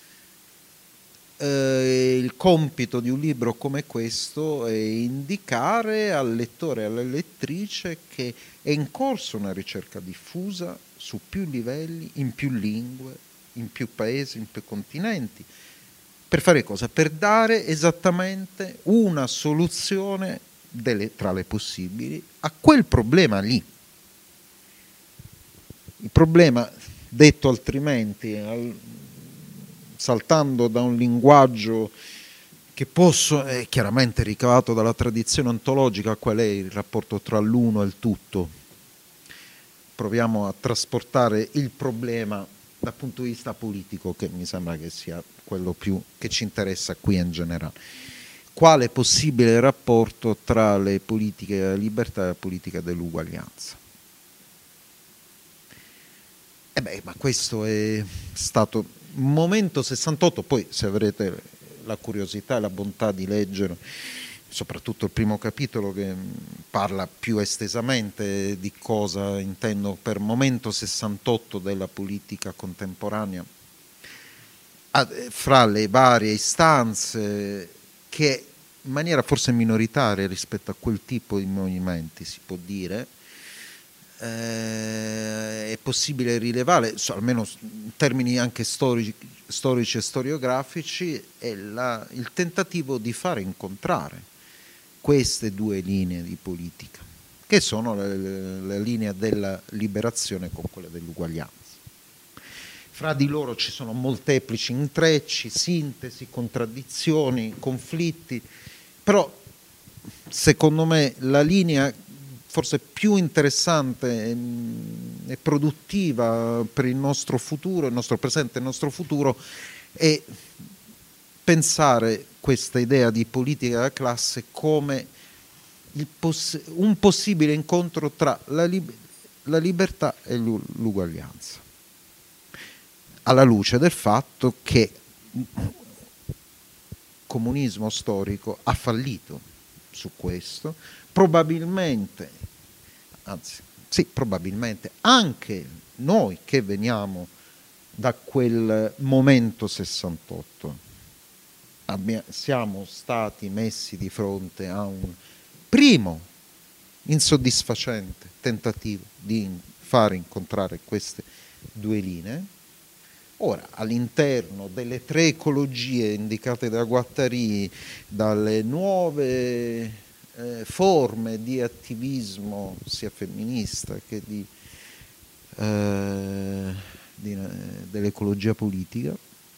Eh, il compito di un libro come questo è indicare al lettore e alla lettrice che è in corso una ricerca diffusa su più livelli, in più lingue, in più paesi, in più continenti. Per fare cosa? Per dare esattamente una soluzione delle, tra le possibili a quel problema lì. Il problema, detto altrimenti, al, saltando da un linguaggio che posso, è chiaramente ricavato dalla tradizione ontologica, qual è il rapporto tra l'uno e il tutto. Proviamo a trasportare il problema dal punto di vista politico, che mi sembra che sia quello più che ci interessa qui in generale. Quale possibile rapporto tra le politiche della libertà e la politica dell'uguaglianza? Eh beh, ma questo è stato Momento sessantotto, poi se avrete la curiosità e la bontà di leggere soprattutto il primo capitolo, che parla più estesamente di cosa intendo per Momento sessantotto della politica contemporanea, fra le varie istanze, che in maniera forse minoritaria rispetto a quel tipo di movimenti, si può dire, eh, è possibile rilevare, almeno in termini anche storici, storici e storiografici, è la, il tentativo di fare incontrare queste due linee di politica, che sono la, la linea della liberazione con quella dell'uguaglianza. Fra di loro ci sono molteplici intrecci, sintesi, contraddizioni, conflitti, però secondo me la linea forse più interessante e produttiva per il nostro futuro, il nostro presente e il nostro futuro, è pensare questa idea di politica della classe come il poss- un possibile incontro tra la, lib- la libertà e l'uguaglianza, alla luce del fatto che il comunismo storico ha fallito su questo, probabilmente, anzi, sì, probabilmente anche noi che veniamo da quel momento sessantotto abbiamo, siamo stati messi di fronte a un primo insoddisfacente tentativo di fare incontrare queste due linee. Ora, all'interno delle tre ecologie indicate da Guattari, dalle nuove eh, forme di attivismo sia femminista che di, eh, di, eh, dell'ecologia politica,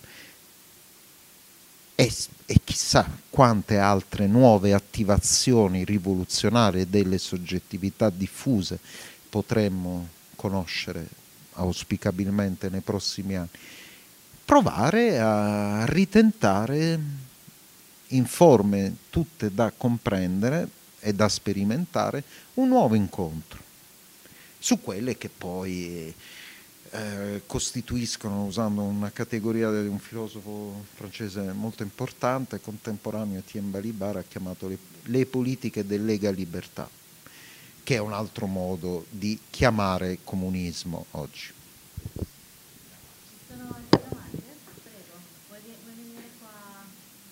e, e chissà quante altre nuove attivazioni rivoluzionarie delle soggettività diffuse potremmo conoscere auspicabilmente nei prossimi anni, provare a ritentare in forme tutte da comprendere e da sperimentare un nuovo incontro su quelle che poi eh, costituiscono, usando una categoria di un filosofo francese molto importante, contemporaneo, Etienne Balibar, ha chiamato le, le politiche dell'ega libertà, che è un altro modo di chiamare comunismo oggi. Ci sono altre domande? Prego, vuoi, vuoi venire qua?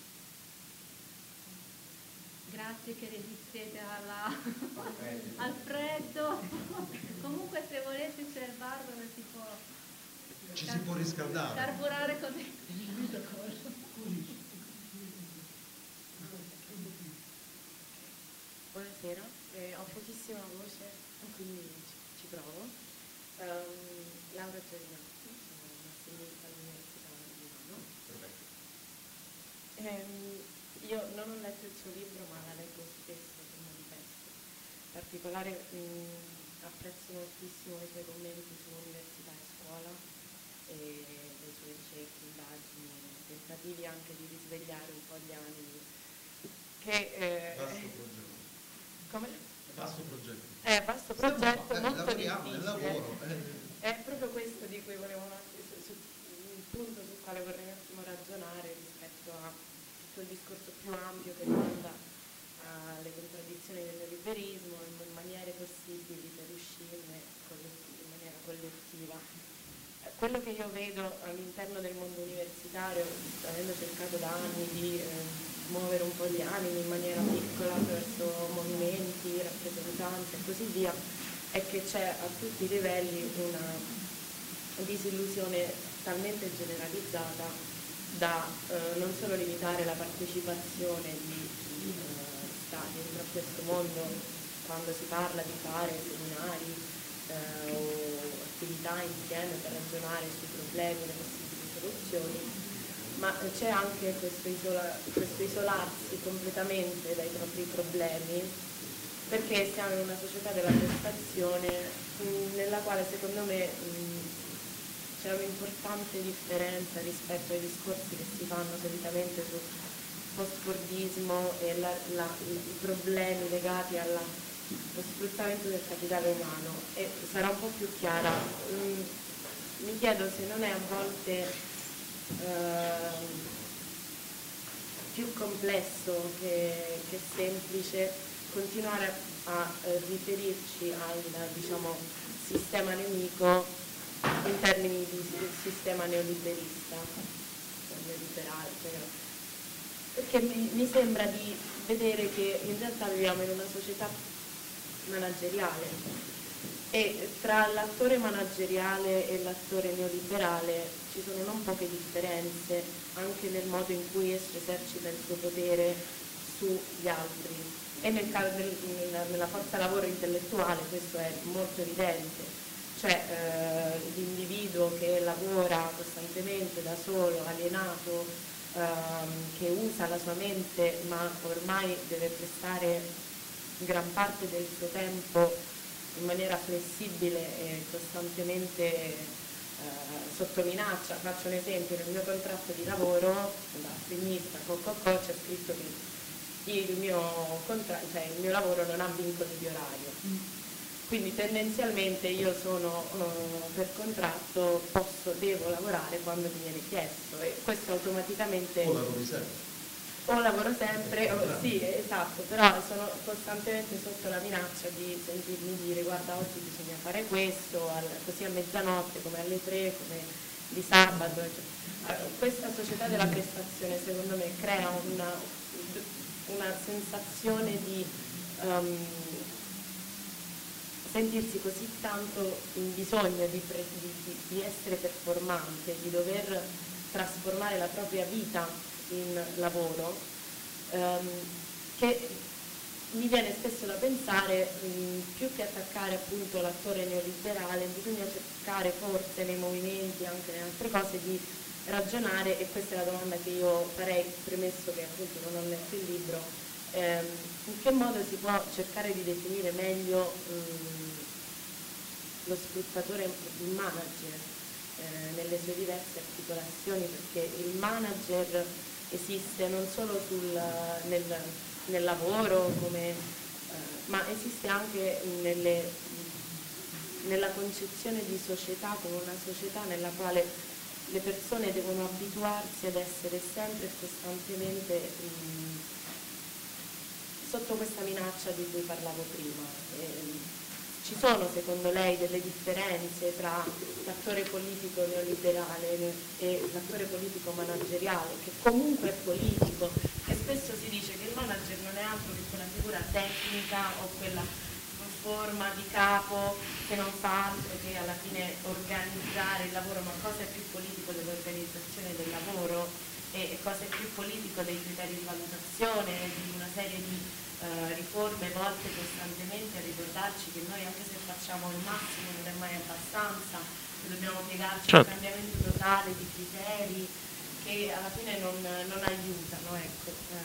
Grazie che resistete alla, al freddo. Comunque se volete c'è il bar dove si può, ci car- si può riscaldare. Carburare così. Buonasera, eh, ho pochissima voce, quindi ci, ci provo. Um, Laura Giardinati, sono un'insegnante all'Università di Milano. Um, io non ho letto il suo libro, ma la leggo spesso come manifesto. In particolare mh, apprezzo moltissimo i suoi commenti su università e scuola, e le sue ricerche, indagini, tentativi anche di risvegliare un po' gli animi. Che, eh, Come? Vasto progetto. È vasto progetto, eh, molto lavoriamo, difficile. lavoro, eh. È proprio questo di cui volevo un attimo, su, su, il punto sul quale vorrei un attimo ragionare rispetto a tutto il discorso più ampio che riguarda alle contraddizioni del neoliberismo in maniere possibili per uscirne in maniera collettiva. Quello che io vedo all'interno del mondo universitario, avendo cercato da anni di eh, muovere un po' gli animi in maniera piccola attraverso movimenti, rappresentanze e così via, è che c'è a tutti i livelli una disillusione talmente generalizzata da eh, non solo limitare la partecipazione di, di eh, stati dentro a questo mondo quando si parla di fare seminari eh, o attività insieme per ragionare sui problemi e le possibili soluzioni, ma c'è anche questo, isola, questo isolarsi completamente dai propri problemi, perché siamo in una società della prestazione mh, nella quale secondo me mh, c'è un'importante differenza rispetto ai discorsi che si fanno solitamente su post-fordismo e la, la, i problemi legati allo sfruttamento del capitale umano, e sarà un po' più chiara. Mm, mi chiedo se non è a volte eh, più complesso che, che semplice continuare a eh, riferirci al, diciamo, sistema nemico in termini di sistema neoliberista, neoliberale, cioè, perché mi, mi sembra di vedere che in realtà viviamo in una società manageriale e tra l'attore manageriale e l'attore neoliberale ci sono non poche differenze anche nel modo in cui esso esercita il suo potere sugli altri, e nel, nel, nella forza lavoro intellettuale questo è molto evidente, cioè eh, l'individuo che lavora costantemente da solo, alienato, ehm, che usa la sua mente ma ormai deve prestare gran parte del suo tempo in maniera flessibile e costantemente eh, sotto minaccia. Faccio un esempio: nel mio contratto di lavoro da assegnista co, co, co, c'è scritto che il mio, contra- cioè, il mio lavoro non ha vincoli di orario, mm. quindi tendenzialmente io sono uh, per contratto, posso, devo lavorare quando mi viene chiesto, e questo automaticamente o lavori sempre o lavoro sempre, o, sì, esatto, però sono costantemente sotto la minaccia di sentirmi dire guarda oggi bisogna fare questo, al, così a mezzanotte, come alle tre, come di sabato. Cioè, questa società della prestazione secondo me crea una, una sensazione di um, sentirsi così tanto in bisogno di, pre, di, di essere performante, di dover trasformare la propria vita in lavoro, ehm, che mi viene spesso da pensare mh, più che attaccare appunto l'attore neoliberale, bisogna cercare forse nei movimenti, anche nelle altre cose, di ragionare, e questa è la domanda che io farei, premesso che appunto non ho letto il libro, ehm, in che modo si può cercare di definire meglio mh, lo sfruttatore, il manager eh, nelle sue diverse articolazioni, perché il manager esiste non solo sul, nel, nel lavoro, come, eh, ma esiste anche nelle, nella concezione di società, come una società nella quale le persone devono abituarsi ad essere sempre e costantemente mh, sotto questa minaccia di cui parlavo prima. E, ci sono secondo lei delle differenze tra l'attore politico neoliberale e l'attore politico manageriale, che comunque è politico, e spesso si dice che il manager non è altro che quella figura tecnica o quella forma di capo che non fa altro che alla fine organizzare il lavoro, ma cosa è più politico dell'organizzazione del lavoro e cosa è più politico dei criteri di valutazione, di una serie di Uh, riforme volte costantemente a ricordarci che noi, anche se facciamo il massimo, non è mai abbastanza, che dobbiamo piegarci a un cambiamento totale di criteri che alla fine non, non aiutano. Ecco.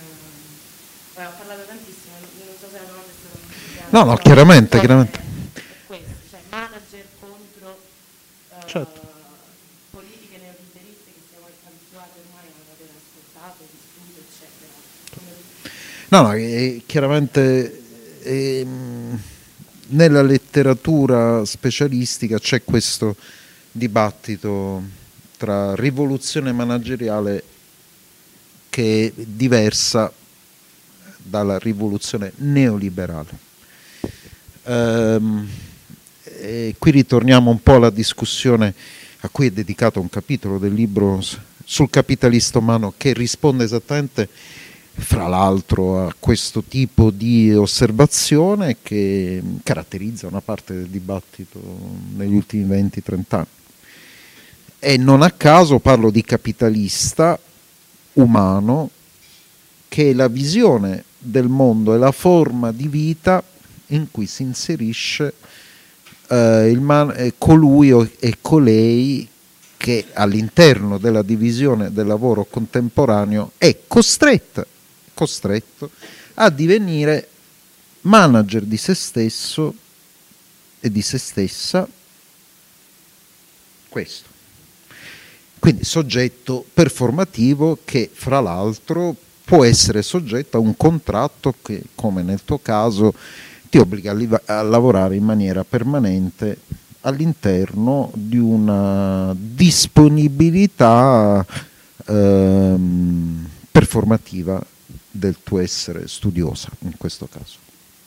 Uh, ho parlato tantissimo, non so se la domanda è stata chiara. No, no, chiaramente, chiaramente. È, è questo, cioè manager contro uh, certo. politiche neoliberiste che siamo abituati ormai a aver ascoltato, vissuto, eccetera. Come No, no, eh, chiaramente eh, nella letteratura specialistica c'è questo dibattito tra rivoluzione manageriale che è diversa dalla rivoluzione neoliberale. Ehm, e qui ritorniamo un po' alla discussione a cui è dedicato un capitolo del libro sul capitalista umano, che risponde esattamente, fra l'altro, a questo tipo di osservazione che caratterizza una parte del dibattito negli ultimi venti trenta anni. E non a caso parlo di capitalista umano, che è la visione del mondo e la forma di vita in cui si inserisce eh, il man- eh, colui o- e colei che all'interno della divisione del lavoro contemporaneo è costretta, costretto a divenire manager di se stesso e di se stessa, questo. Quindi soggetto performativo che, fra l'altro, può essere soggetto a un contratto che, come nel tuo caso, ti obbliga a, li- a lavorare in maniera permanente all'interno di una disponibilità ehm, performativa del tuo essere studiosa, in questo caso.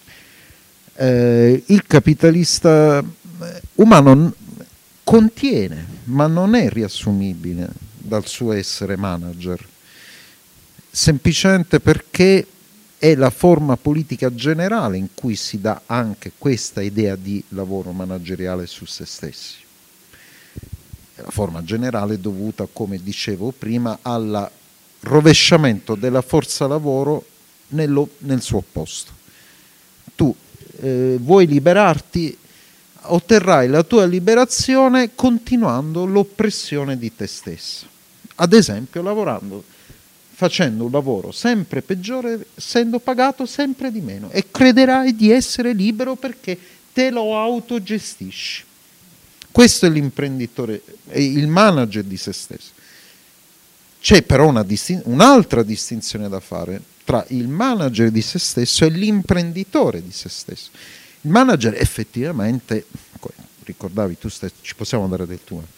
Eh, il capitalista umano contiene, ma non è riassumibile dal suo essere manager, semplicemente perché è la forma politica generale in cui si dà anche questa idea di lavoro manageriale su se stessi. La forma generale dovuta, come dicevo prima, al rovesciamento della forza lavoro nello, nel suo opposto. Tu eh, vuoi liberarti, otterrai la tua liberazione continuando l'oppressione di te stesso, ad esempio lavorando, facendo un lavoro sempre peggiore, essendo pagato sempre di meno, e crederai di essere libero perché te lo autogestisci. Questo è l'imprenditore, è il manager di se stesso. C'è però una distin- un'altra distinzione da fare tra il manager di se stesso e l'imprenditore di se stesso. Il manager effettivamente, ricordavi tu stesso, ci possiamo dare del tuo,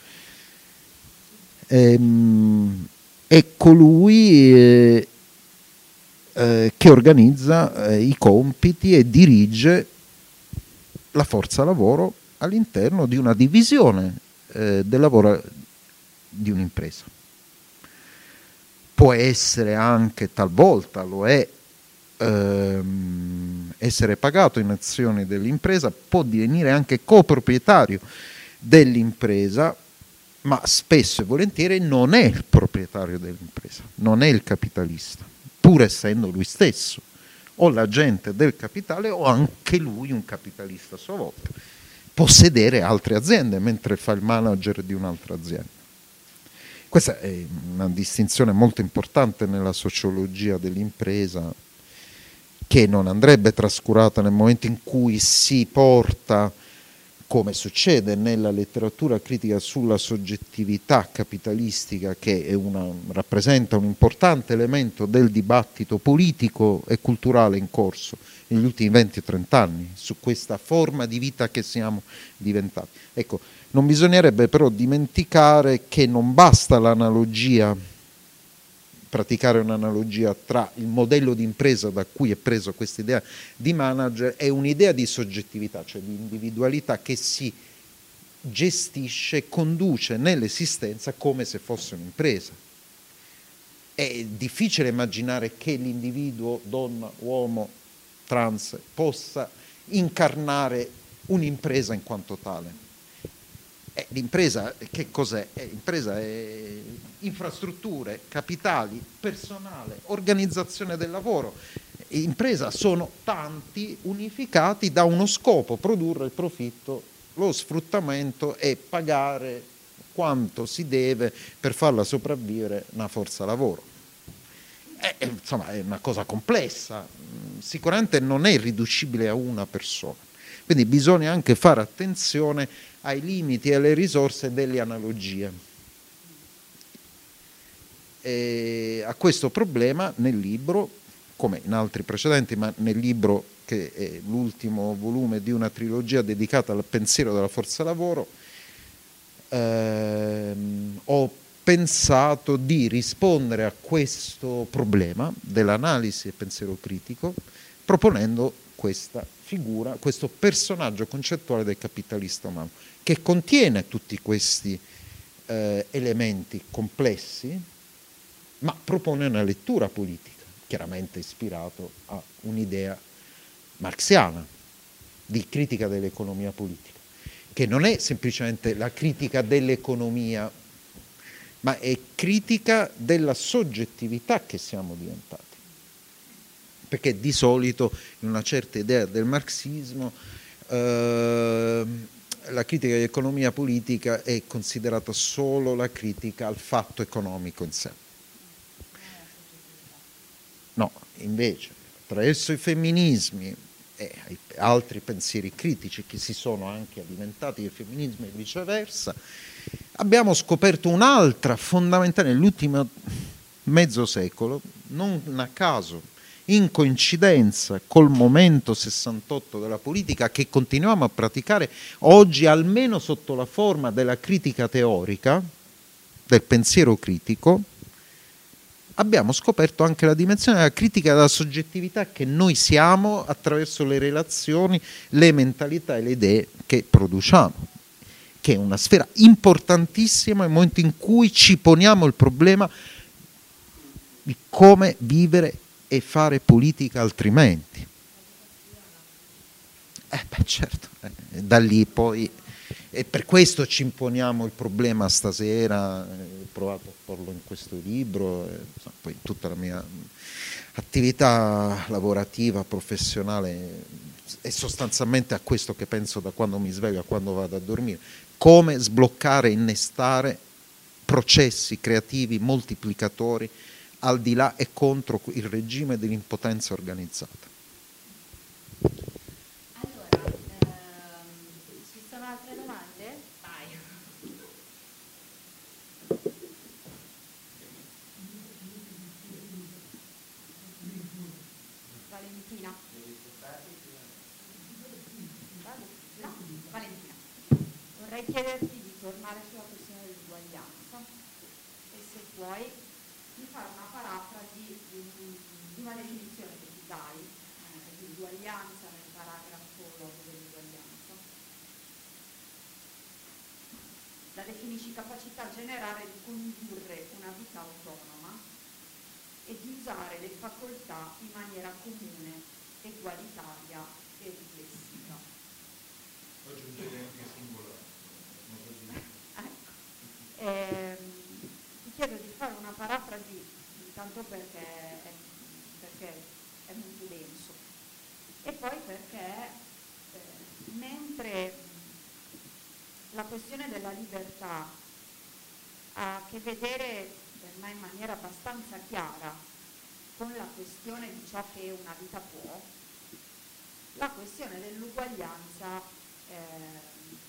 ehm, è colui eh, eh, che organizza eh, i compiti e dirige la forza lavoro all'interno di una divisione eh, del lavoro di un'impresa. Può essere anche, talvolta lo è, ehm, essere pagato in azioni dell'impresa, può divenire anche coproprietario dell'impresa, ma spesso e volentieri non è il proprietario dell'impresa, non è il capitalista, pur essendo lui stesso o l'agente del capitale o anche lui un capitalista a sua volta, possedere altre aziende mentre fa il manager di un'altra azienda. Questa è una distinzione molto importante nella sociologia dell'impresa, che non andrebbe trascurata nel momento in cui si porta, come succede nella letteratura critica sulla soggettività capitalistica, che è una, rappresenta un importante elemento del dibattito politico e culturale in corso negli ultimi venti trenta anni, su questa forma di vita che siamo diventati. Ecco, non bisognerebbe però dimenticare che non basta l'analogia, praticare un'analogia tra il modello di impresa da cui è preso questa idea di manager e un'idea di soggettività, cioè di individualità che si gestisce e conduce nell'esistenza come se fosse un'impresa. È difficile immaginare che l'individuo, donna, uomo, trans, possa incarnare un'impresa in quanto tale. Eh, l'impresa che cos'è? Eh, l'impresa è infrastrutture, capitali, personale, organizzazione del lavoro. Impresa sono tanti unificati da uno scopo: produrre il profitto, lo sfruttamento e pagare quanto si deve per farla sopravvivere una forza lavoro. Eh, insomma, è una cosa complessa, sicuramente non è riducibile a una persona, quindi bisogna anche fare attenzione ai limiti e alle risorse delle analogie. E a questo problema nel libro come in altri precedenti, ma nel libro che è l'ultimo volume di una trilogia dedicata al pensiero della forza lavoro, ehm, ho pensato di rispondere a questo problema dell'analisi e pensiero critico proponendo questa figura, questo personaggio concettuale del capitalista umano, che contiene tutti questi eh, elementi complessi, ma propone una lettura politica, chiaramente ispirato a un'idea marxiana di critica dell'economia politica, che non è semplicemente la critica dell'economia, ma è critica della soggettività che siamo diventati. Perché di solito in una certa idea del marxismo eh, la critica dell'economia politica è considerata solo la critica al fatto economico in sé. No, invece, attraverso i femminismi e altri pensieri critici che si sono anche alimentati del femminismo e viceversa, abbiamo scoperto un'altra fondamentale nell'ultimo mezzo secolo, non a caso, in coincidenza col momento sessantotto della politica che continuiamo a praticare oggi almeno sotto la forma della critica teorica, del pensiero critico, abbiamo scoperto anche la dimensione della critica della soggettività che noi siamo attraverso le relazioni, le mentalità e le idee che produciamo, che è una sfera importantissima nel momento in cui ci poniamo il problema di come vivere e fare politica altrimenti. Eh beh certo, eh, da lì poi, e per questo ci imponiamo il problema stasera, eh, ho provato a porlo in questo libro, eh, insomma, poi tutta la mia attività lavorativa, professionale, è sostanzialmente a questo che penso da quando mi sveglio a quando vado a dormire, come sbloccare, innestare processi creativi moltiplicatori al di là e contro il regime dell'impotenza organizzata. Allora, ehm, ci sono altre domande? Vai. Valentina. No, Valentina. Vorrei chiederti di tornare sulla questione dell'uguaglianza e se puoi di fare una parafrasi di, di una definizione che ti dai eh, di uguaglianza nel paragrafo logo dell'uguaglianza. La definisci capacità generale di condurre una vita autonoma e di usare le facoltà in maniera comune, egualitaria e riflessiva. Aggiungerei anche singolare. Ecco. Ehm, ti chiedo di fare una parafrasi intanto perché è, perché è molto denso e poi perché eh, mentre la questione della libertà ha a che vedere per me in maniera abbastanza chiara con la questione di ciò che una vita può, la questione dell'uguaglianza eh,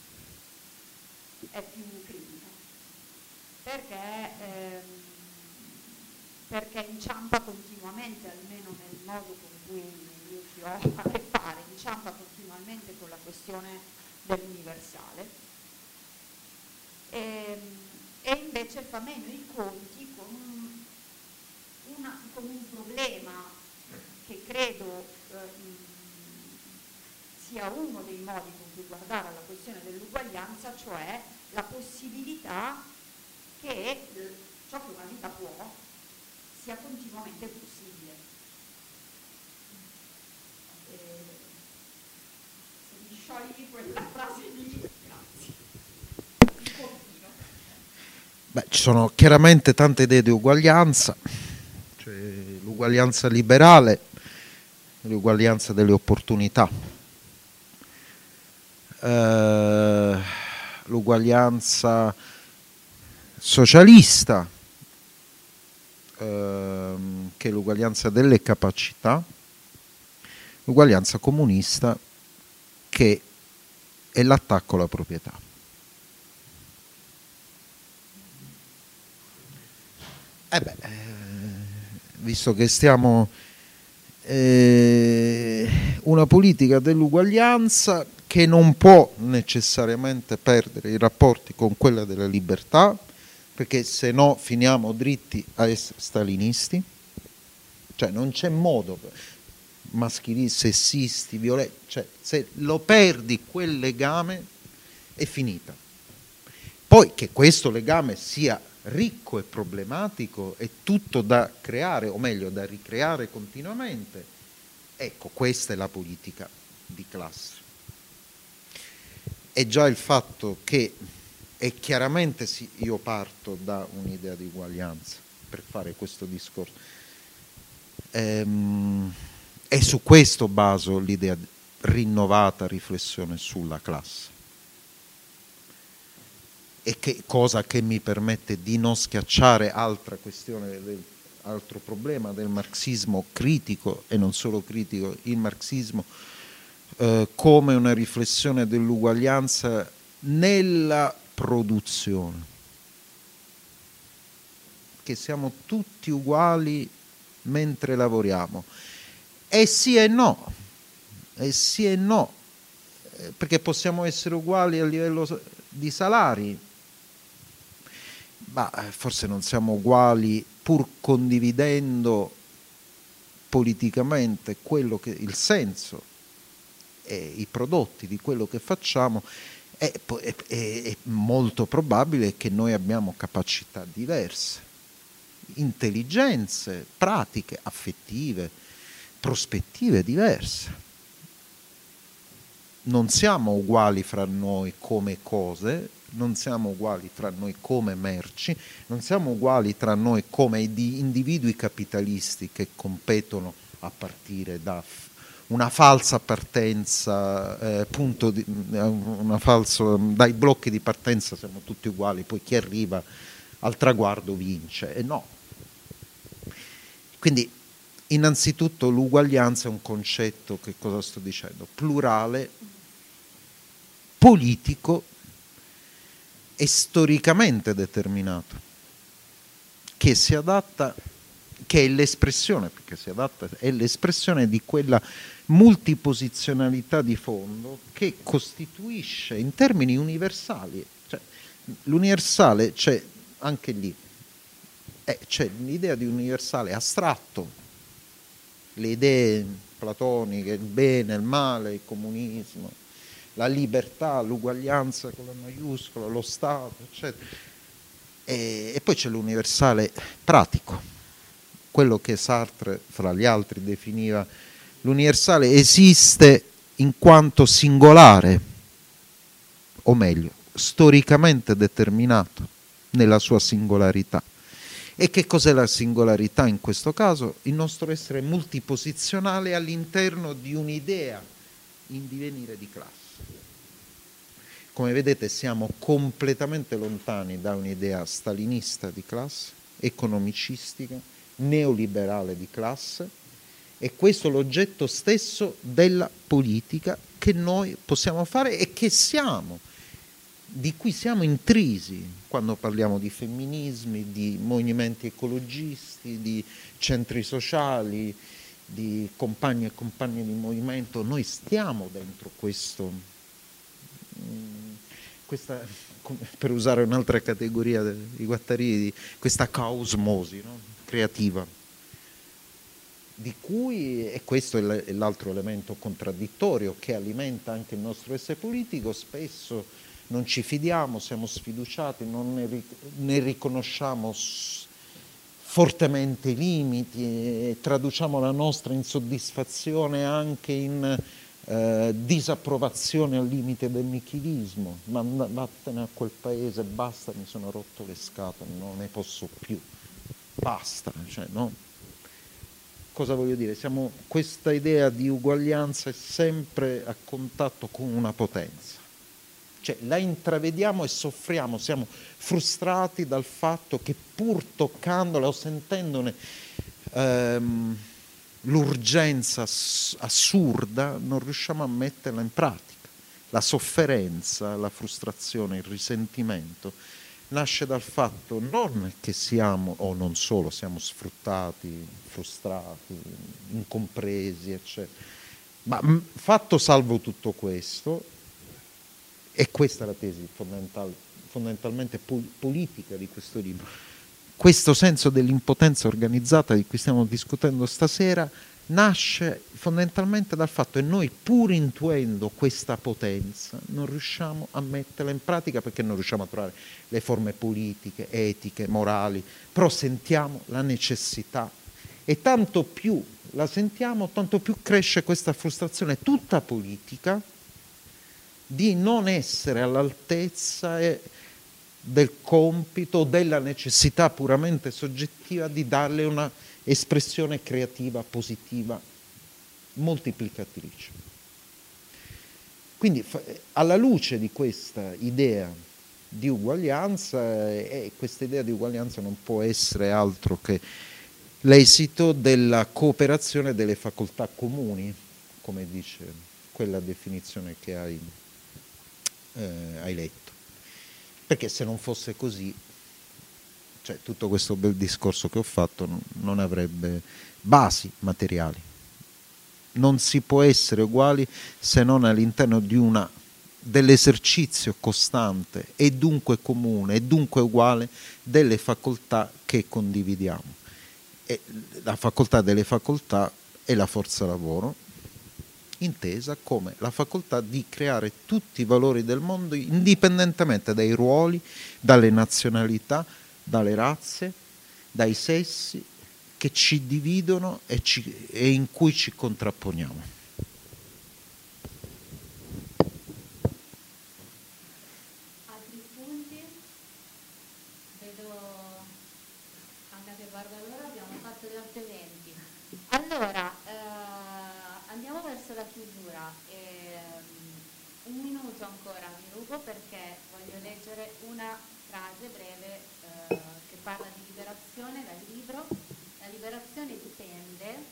è più critica. Perché, ehm, perché inciampa continuamente, almeno nel modo con cui io ci ho a che fare, inciampa continuamente con la questione dell'universale e, e invece fa meno i conti con un, una, con un problema che credo eh, sia uno dei modi con cui guardare alla questione dell'uguaglianza, cioè la possibilità che ciò che una vita può sia continuamente possibile. E se mi sciogli quella frase lì, grazie. Un pochino. Beh, ci sono chiaramente tante idee di uguaglianza, cioè l'uguaglianza liberale, l'uguaglianza delle opportunità, eh, l'uguaglianza socialista, ehm, che è l'uguaglianza delle capacità, l'uguaglianza comunista che è l'attacco alla proprietà. Eh beh, eh, visto che stiamo eh, una politica dell'uguaglianza che non può necessariamente perdere i rapporti con quella della libertà, perché se no finiamo dritti a essere stalinisti, cioè non c'è modo, maschilisti, sessisti, violenti, cioè se lo perdi quel legame è finita. Poi che questo legame sia ricco e problematico è tutto da creare, o meglio da ricreare continuamente, ecco, questa è la politica di classe. È già il fatto che, e chiaramente sì, io parto da un'idea di uguaglianza per fare questo discorso, ehm, e su questo baso l'idea di rinnovata riflessione sulla classe. E che cosa che mi permette di non schiacciare altra questione, del, altro problema del marxismo critico e non solo critico, il marxismo eh, come una riflessione dell'uguaglianza nella produzione, che siamo tutti uguali mentre lavoriamo, e sì e no, e sì e no, perché possiamo essere uguali a livello di salari, ma forse non siamo uguali pur condividendo politicamente quello che, il senso e i prodotti di quello che facciamo. È, è, è molto probabile che noi abbiamo capacità diverse, intelligenze, pratiche, affettive, prospettive diverse. Non siamo uguali fra noi come cose, non siamo uguali tra noi come merci, non siamo uguali tra noi come individui capitalisti che competono a partire da una falsa partenza, eh, punto di, una falso, dai blocchi di partenza siamo tutti uguali, poi chi arriva al traguardo vince, e no. Quindi innanzitutto l'uguaglianza è un concetto, che cosa sto dicendo? Plurale, politico e storicamente determinato, che si adatta, che è l'espressione, perché si adatta, è l'espressione di quella multiposizionalità di fondo che costituisce in termini universali, cioè, l'universale c'è anche lì, eh, c'è l'idea di universale astratto, le idee platoniche, il bene, il male, il comunismo, la libertà, l'uguaglianza con la maiuscola, lo Stato, eccetera. E, e poi c'è l'universale pratico, quello che Sartre, fra gli altri, definiva l'universale esiste in quanto singolare, o meglio, storicamente determinato nella sua singolarità. E che cos'è la singolarità in questo caso? Il nostro essere multiposizionale all'interno di un'idea in divenire di classe. Come vedete siamo completamente lontani da un'idea stalinista di classe, economicistica, neoliberale di classe, e questo è l'oggetto stesso della politica che noi possiamo fare e che siamo, di cui siamo intrisi quando parliamo di femminismi, di movimenti ecologisti, di centri sociali, di compagni e compagne di movimento. Noi stiamo dentro questo, questa, per usare un'altra categoria di Guattari, questa caosmosi, no? Creativa, di cui, e questo è l'altro elemento contraddittorio che alimenta anche il nostro essere politico, spesso non ci fidiamo, siamo sfiduciati, non ne, ne riconosciamo fortemente i limiti e traduciamo la nostra insoddisfazione anche in eh, disapprovazione al limite del nichilismo. Ma vattene a quel paese, basta, mi sono rotto le scatole, non ne posso più, basta, cioè, no? Cosa voglio dire? Siamo, questa idea di uguaglianza è sempre a contatto con una potenza. Cioè, la intravediamo e soffriamo, siamo frustrati dal fatto che pur toccandola o sentendone ehm, l'urgenza assurda non riusciamo a metterla in pratica. La sofferenza, la frustrazione, il risentimento nasce dal fatto non che siamo, o non solo, siamo sfruttati, frustrati, incompresi, eccetera, ma fatto salvo tutto questo, e questa è la tesi fondamentale, fondamentalmente pol- politica di questo libro, questo senso dell'impotenza organizzata di cui stiamo discutendo stasera nasce fondamentalmente dal fatto che noi, pur intuendo questa potenza, non riusciamo a metterla in pratica perché non riusciamo a trovare le forme politiche, etiche, morali, però sentiamo la necessità, e tanto più la sentiamo, tanto più cresce questa frustrazione tutta politica di non essere all'altezza del compito, della necessità puramente soggettiva di darle una espressione creativa, positiva, moltiplicatrice. Quindi alla luce di questa idea di uguaglianza, e questa idea di uguaglianza non può essere altro che l'esito della cooperazione delle facoltà comuni, come dice quella definizione che hai, eh, hai letto. Perché se non fosse così, cioè tutto questo bel discorso che ho fatto non, non avrebbe basi materiali. Non si può essere uguali se non all'interno di una, dell'esercizio costante e dunque comune e dunque uguale delle facoltà che condividiamo. E la facoltà delle facoltà è la forza lavoro, intesa come la facoltà di creare tutti i valori del mondo indipendentemente dai ruoli, dalle nazionalità, dalle razze, dai sessi che ci dividono e, ci, e in cui ci contrapponiamo. Altri spunti? Vedo Anna che guarda l'ora, abbiamo fatto gli altri eventi. Allora, eh, andiamo verso la chiusura. Eh, un minuto ancora mi rubo perché voglio leggere una frase breve eh, che parla di liberazione dal libro. La liberazione dipende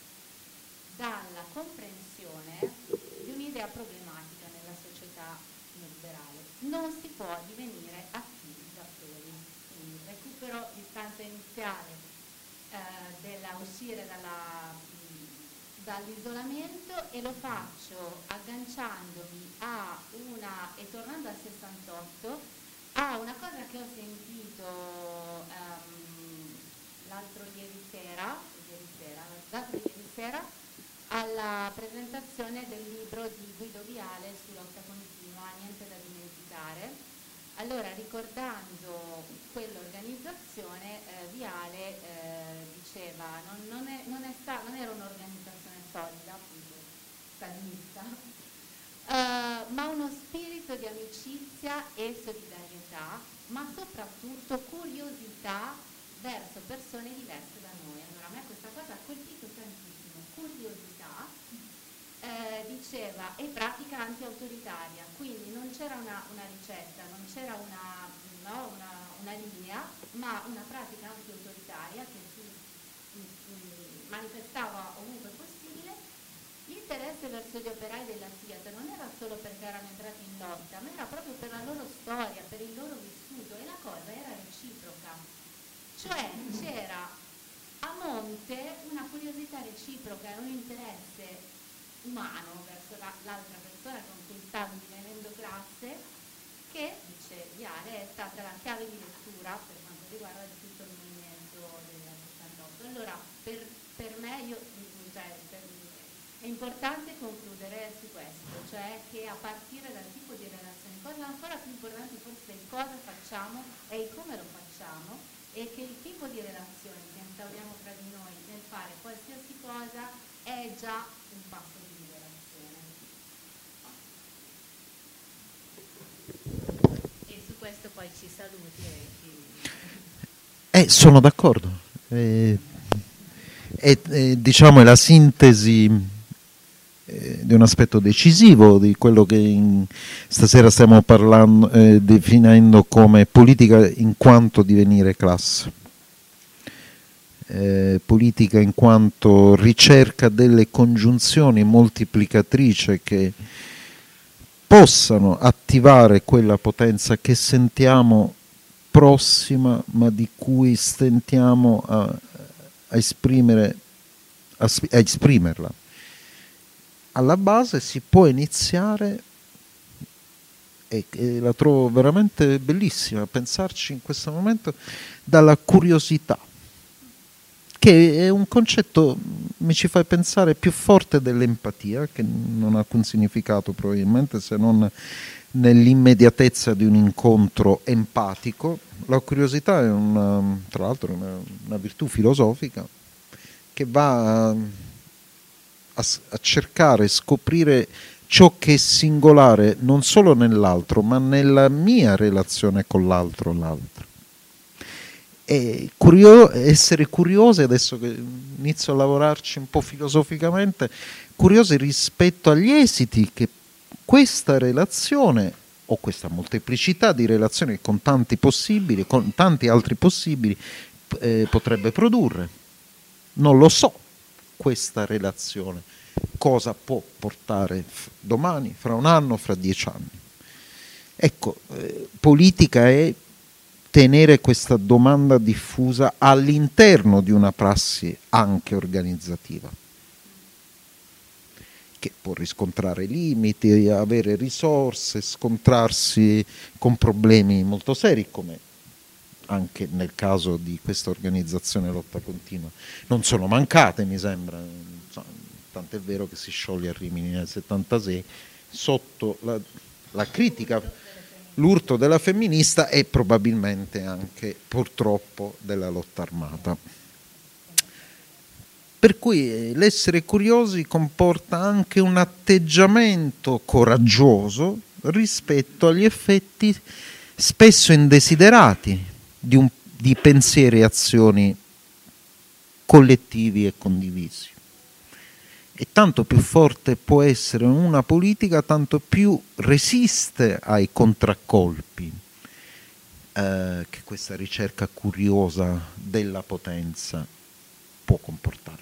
dalla comprensione di un'idea problematica nella società neoliberale. Non si può divenire attivi da soli. Quindi recupero l'istanza iniziale eh, della uscire dalla, mh, dall'isolamento, e lo faccio agganciandomi a una, e tornando al sessantotto, a una cosa che ho sentito um, l'altro ieri sera, ieri sera, l'altro ieri sera alla presentazione del libro di Guido Viale su lotta continua, niente da dimenticare. Allora, ricordando quell'organizzazione, eh, Viale eh, diceva non, non, è, non, è sta, non era un'organizzazione solida, appunto stalinista, eh, ma uno spirito di amicizia e solidarietà, ma soprattutto curiosità verso persone diverse da noi. Allora a me questa cosa ha colpito tantissimo, curiosità, eh, diceva, e pratica anti-autoritaria, quindi non c'era una, una ricetta, non c'era una, no, una, una linea, ma una pratica anti-autoritaria che si mh, manifestava ovunque possibile. L'interesse verso gli operai della Fiat non era solo perché erano entrati in lotta, ma era proprio per la loro storia, per il loro vissuto, e la cosa era reciproca. Cioè c'era a monte una curiosità reciproca e un interesse umano verso la, l'altra persona con cui stavi divenendo classe, che, dice Viale, è stata la chiave di lettura per quanto riguarda tutto il movimento del sessantotto. Allora, per, per me, io, cioè, per, è importante concludere su questo, cioè che a partire dal tipo di relazione, cosa ancora più importante forse il cosa facciamo e il come lo facciamo, e che il tipo di relazione che instauriamo tra di noi nel fare qualsiasi cosa è già un passo di liberazione. E su questo poi ci saluti. Eh, sono d'accordo. Eh, è, è, diciamo, è la sintesi di un aspetto decisivo di quello che in, stasera stiamo parlando, eh, definendo come politica in quanto divenire classe, eh, politica in quanto ricerca delle congiunzioni moltiplicatrici che possano attivare quella potenza che sentiamo prossima, ma di cui stentiamo a, a esprimere, a, a esprimerla. Alla base si può iniziare, e, e la trovo veramente bellissima, pensarci in questo momento, dalla curiosità, che è un concetto, mi ci fai pensare, più forte dell'empatia, che non ha alcun significato probabilmente se non nell'immediatezza di un incontro empatico. La curiosità è una, tra l'altro una, una virtù filosofica che va a, a, a cercare, scoprire ciò che è singolare non solo nell'altro, ma nella mia relazione con l'altro l'altro. E curio- essere curiosi, adesso che inizio a lavorarci un po' filosoficamente, curiosi rispetto agli esiti che questa relazione o questa molteplicità di relazioni con tanti possibili, con tanti altri possibili, eh, potrebbe produrre. Non lo so, questa relazione cosa può portare domani, fra un anno, fra dieci anni. Ecco, eh, politica è tenere questa domanda diffusa all'interno di una prassi anche organizzativa, che può riscontrare limiti, avere risorse, scontrarsi con problemi molto seri, come anche nel caso di questa organizzazione Lotta Continua non sono mancate, mi sembra, tant'è vero che si scioglie a Rimini nel settantasei sotto la, la critica, l'urto della femminista e probabilmente anche purtroppo della lotta armata. Per cui l'essere curiosi comporta anche un atteggiamento coraggioso rispetto agli effetti spesso indesiderati di, un, di pensieri e azioni collettivi e condivisi. E tanto più forte può essere una politica, tanto più resiste ai contraccolpi eh, che questa ricerca curiosa della potenza può comportare.